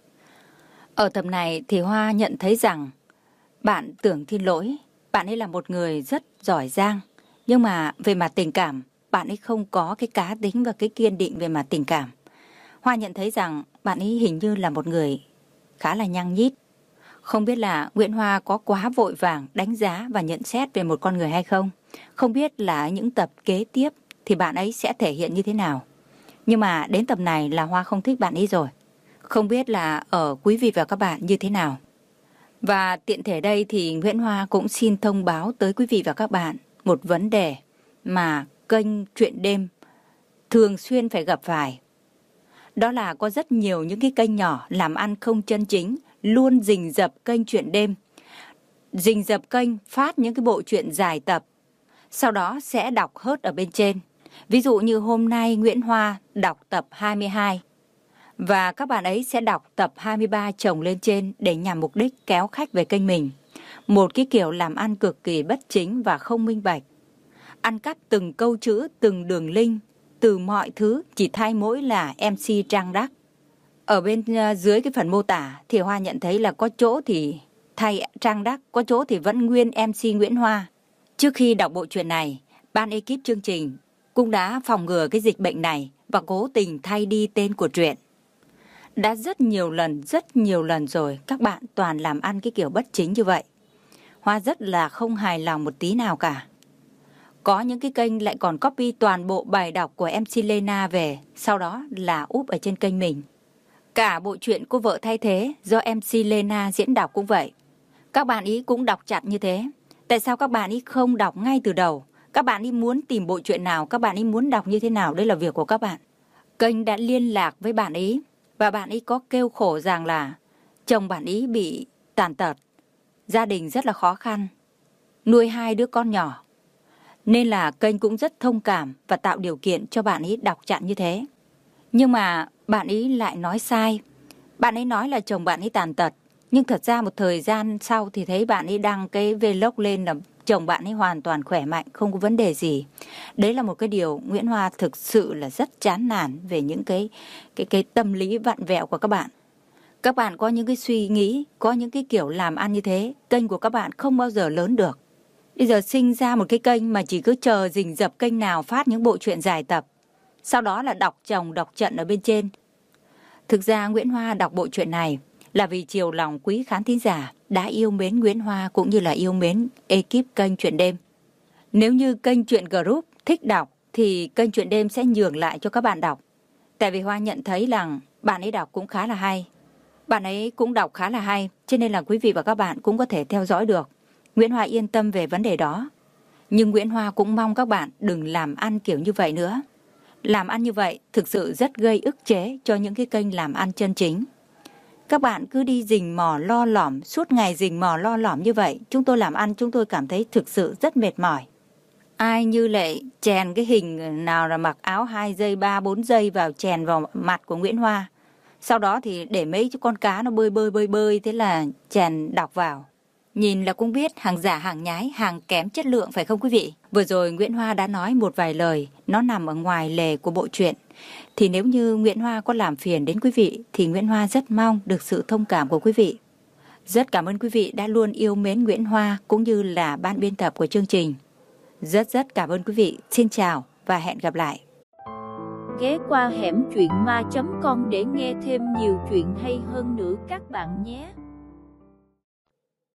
Ở tập này thì Hoa nhận thấy rằng bạn Tưởng Thiên Lỗi, bạn ấy là một người rất giỏi giang, nhưng mà về mặt tình cảm, bạn ấy không có cái cá tính và cái kiên định về mặt tình cảm. Hoa nhận thấy rằng bạn ấy hình như là một người khá là nhăng nhít. Không biết là Nguyễn Hoa có quá vội vàng đánh giá và nhận xét về một con người hay không. Không biết là những tập kế tiếp thì bạn ấy sẽ thể hiện như thế nào. Nhưng mà đến tập này là Hoa không thích bạn ấy rồi. Không biết là ở quý vị và các bạn như thế nào. Và tiện thể đây thì Nguyễn Hoa cũng xin thông báo tới quý vị và các bạn một vấn đề mà kênh Chuyện Đêm thường xuyên phải gặp phải. Đó là có rất nhiều những cái kênh nhỏ làm ăn không chân chính luôn rình rập kênh Chuyện Đêm. Rình rập kênh phát những cái bộ truyện dài tập, sau đó sẽ đọc hớt ở bên trên. Ví dụ như hôm nay Nguyễn Hoa đọc tập hai mươi hai và các bạn ấy sẽ đọc tập hai mươi ba chồng lên trên để nhằm mục đích kéo khách về kênh mình. Một cái kiểu làm ăn cực kỳ bất chính và không minh bạch. Ăn cắp từng câu chữ, từng đường link, từ mọi thứ chỉ thay mỗi là em xê Trang Đắc. Ở bên dưới cái phần mô tả thì Hoa nhận thấy là có chỗ thì thay Trang Đắc, có chỗ thì vẫn nguyên em xê Nguyễn Hoa. Trước khi đọc bộ truyện này, ban ekip chương trình cũng đã phòng ngừa cái dịch bệnh này và cố tình thay đi tên của truyện. Đã rất nhiều lần, rất nhiều lần rồi các bạn toàn làm ăn cái kiểu bất chính như vậy. Hoa rất là không hài lòng một tí nào cả. Có những cái kênh lại còn copy toàn bộ bài đọc của em xê Lena về, sau đó là úp ở trên kênh mình. Cả bộ truyện Cô Vợ Thay Thế do em xê Lena diễn đọc cũng vậy. Các bạn ý cũng đọc chặt như thế. Tại sao các bạn ý không đọc ngay từ đầu? Các bạn ý muốn tìm bộ truyện nào, các bạn ý muốn đọc như thế nào, đây là việc của các bạn. Kênh đã liên lạc với bạn ý và bạn ý có kêu khổ rằng là chồng bạn ý bị tàn tật, gia đình rất là khó khăn, nuôi hai đứa con nhỏ. Nên là kênh cũng rất thông cảm và tạo điều kiện cho bạn ấy đọc chặn như thế. Nhưng mà bạn ấy lại nói sai. Bạn ấy nói là chồng bạn ấy tàn tật. Nhưng thật ra một thời gian sau thì thấy bạn ấy đăng cái vlog lên là chồng bạn ấy hoàn toàn khỏe mạnh, không có vấn đề gì. Đấy là một cái điều Nguyễn Hoa thực sự là rất chán nản về những cái, cái, cái tâm lý vặn vẹo của các bạn. Các bạn có những cái suy nghĩ, có những cái kiểu làm ăn như thế, kênh của các bạn không bao giờ lớn được. Bây giờ sinh ra một cái kênh mà chỉ cứ chờ rình rập kênh nào phát những bộ truyện dài tập, sau đó là đọc chồng đọc trận ở bên trên. Thực ra Nguyễn Hoa đọc bộ truyện này là vì chiều lòng quý khán thính giả đã yêu mến Nguyễn Hoa cũng như là yêu mến ekip kênh Chuyện Đêm. Nếu như kênh Chuyện Group thích đọc thì kênh Chuyện Đêm sẽ nhường lại cho các bạn đọc. Tại vì Hoa nhận thấy rằng bạn ấy đọc cũng khá là hay. Bạn ấy cũng đọc khá là hay, cho nên là quý vị và các bạn cũng có thể theo dõi được. Nguyễn Hoa yên tâm về vấn đề đó. Nhưng Nguyễn Hoa cũng mong các bạn đừng làm ăn kiểu như vậy nữa. Làm ăn như vậy thực sự rất gây ức chế cho những cái kênh làm ăn chân chính. Các bạn cứ đi rình mò lo lỏm, suốt ngày rình mò lo lỏm như vậy. Chúng tôi làm ăn chúng tôi cảm thấy thực sự rất mệt mỏi. Ai như lại chèn cái hình nào là mặc áo hai giây, ba, bốn giây vào chèn vào mặt của Nguyễn Hoa. Sau đó thì để mấy con cá nó bơi bơi bơi bơi, thế là chèn đọc vào. Nhìn là cũng biết hàng giả, hàng nhái, hàng kém chất lượng phải không quý vị? Vừa rồi Nguyễn Hoa đã nói một vài lời, nó nằm ở ngoài lề của bộ truyện. Thì nếu như Nguyễn Hoa có làm phiền đến quý vị, thì Nguyễn Hoa rất mong được sự thông cảm của quý vị. Rất cảm ơn quý vị đã luôn yêu mến Nguyễn Hoa cũng như là ban biên tập của chương trình. Rất rất cảm ơn quý vị. Xin chào và hẹn gặp lại. Ghé qua hẻm truyện ma chấm com để nghe thêm nhiều chuyện hay hơn nữa các bạn nhé.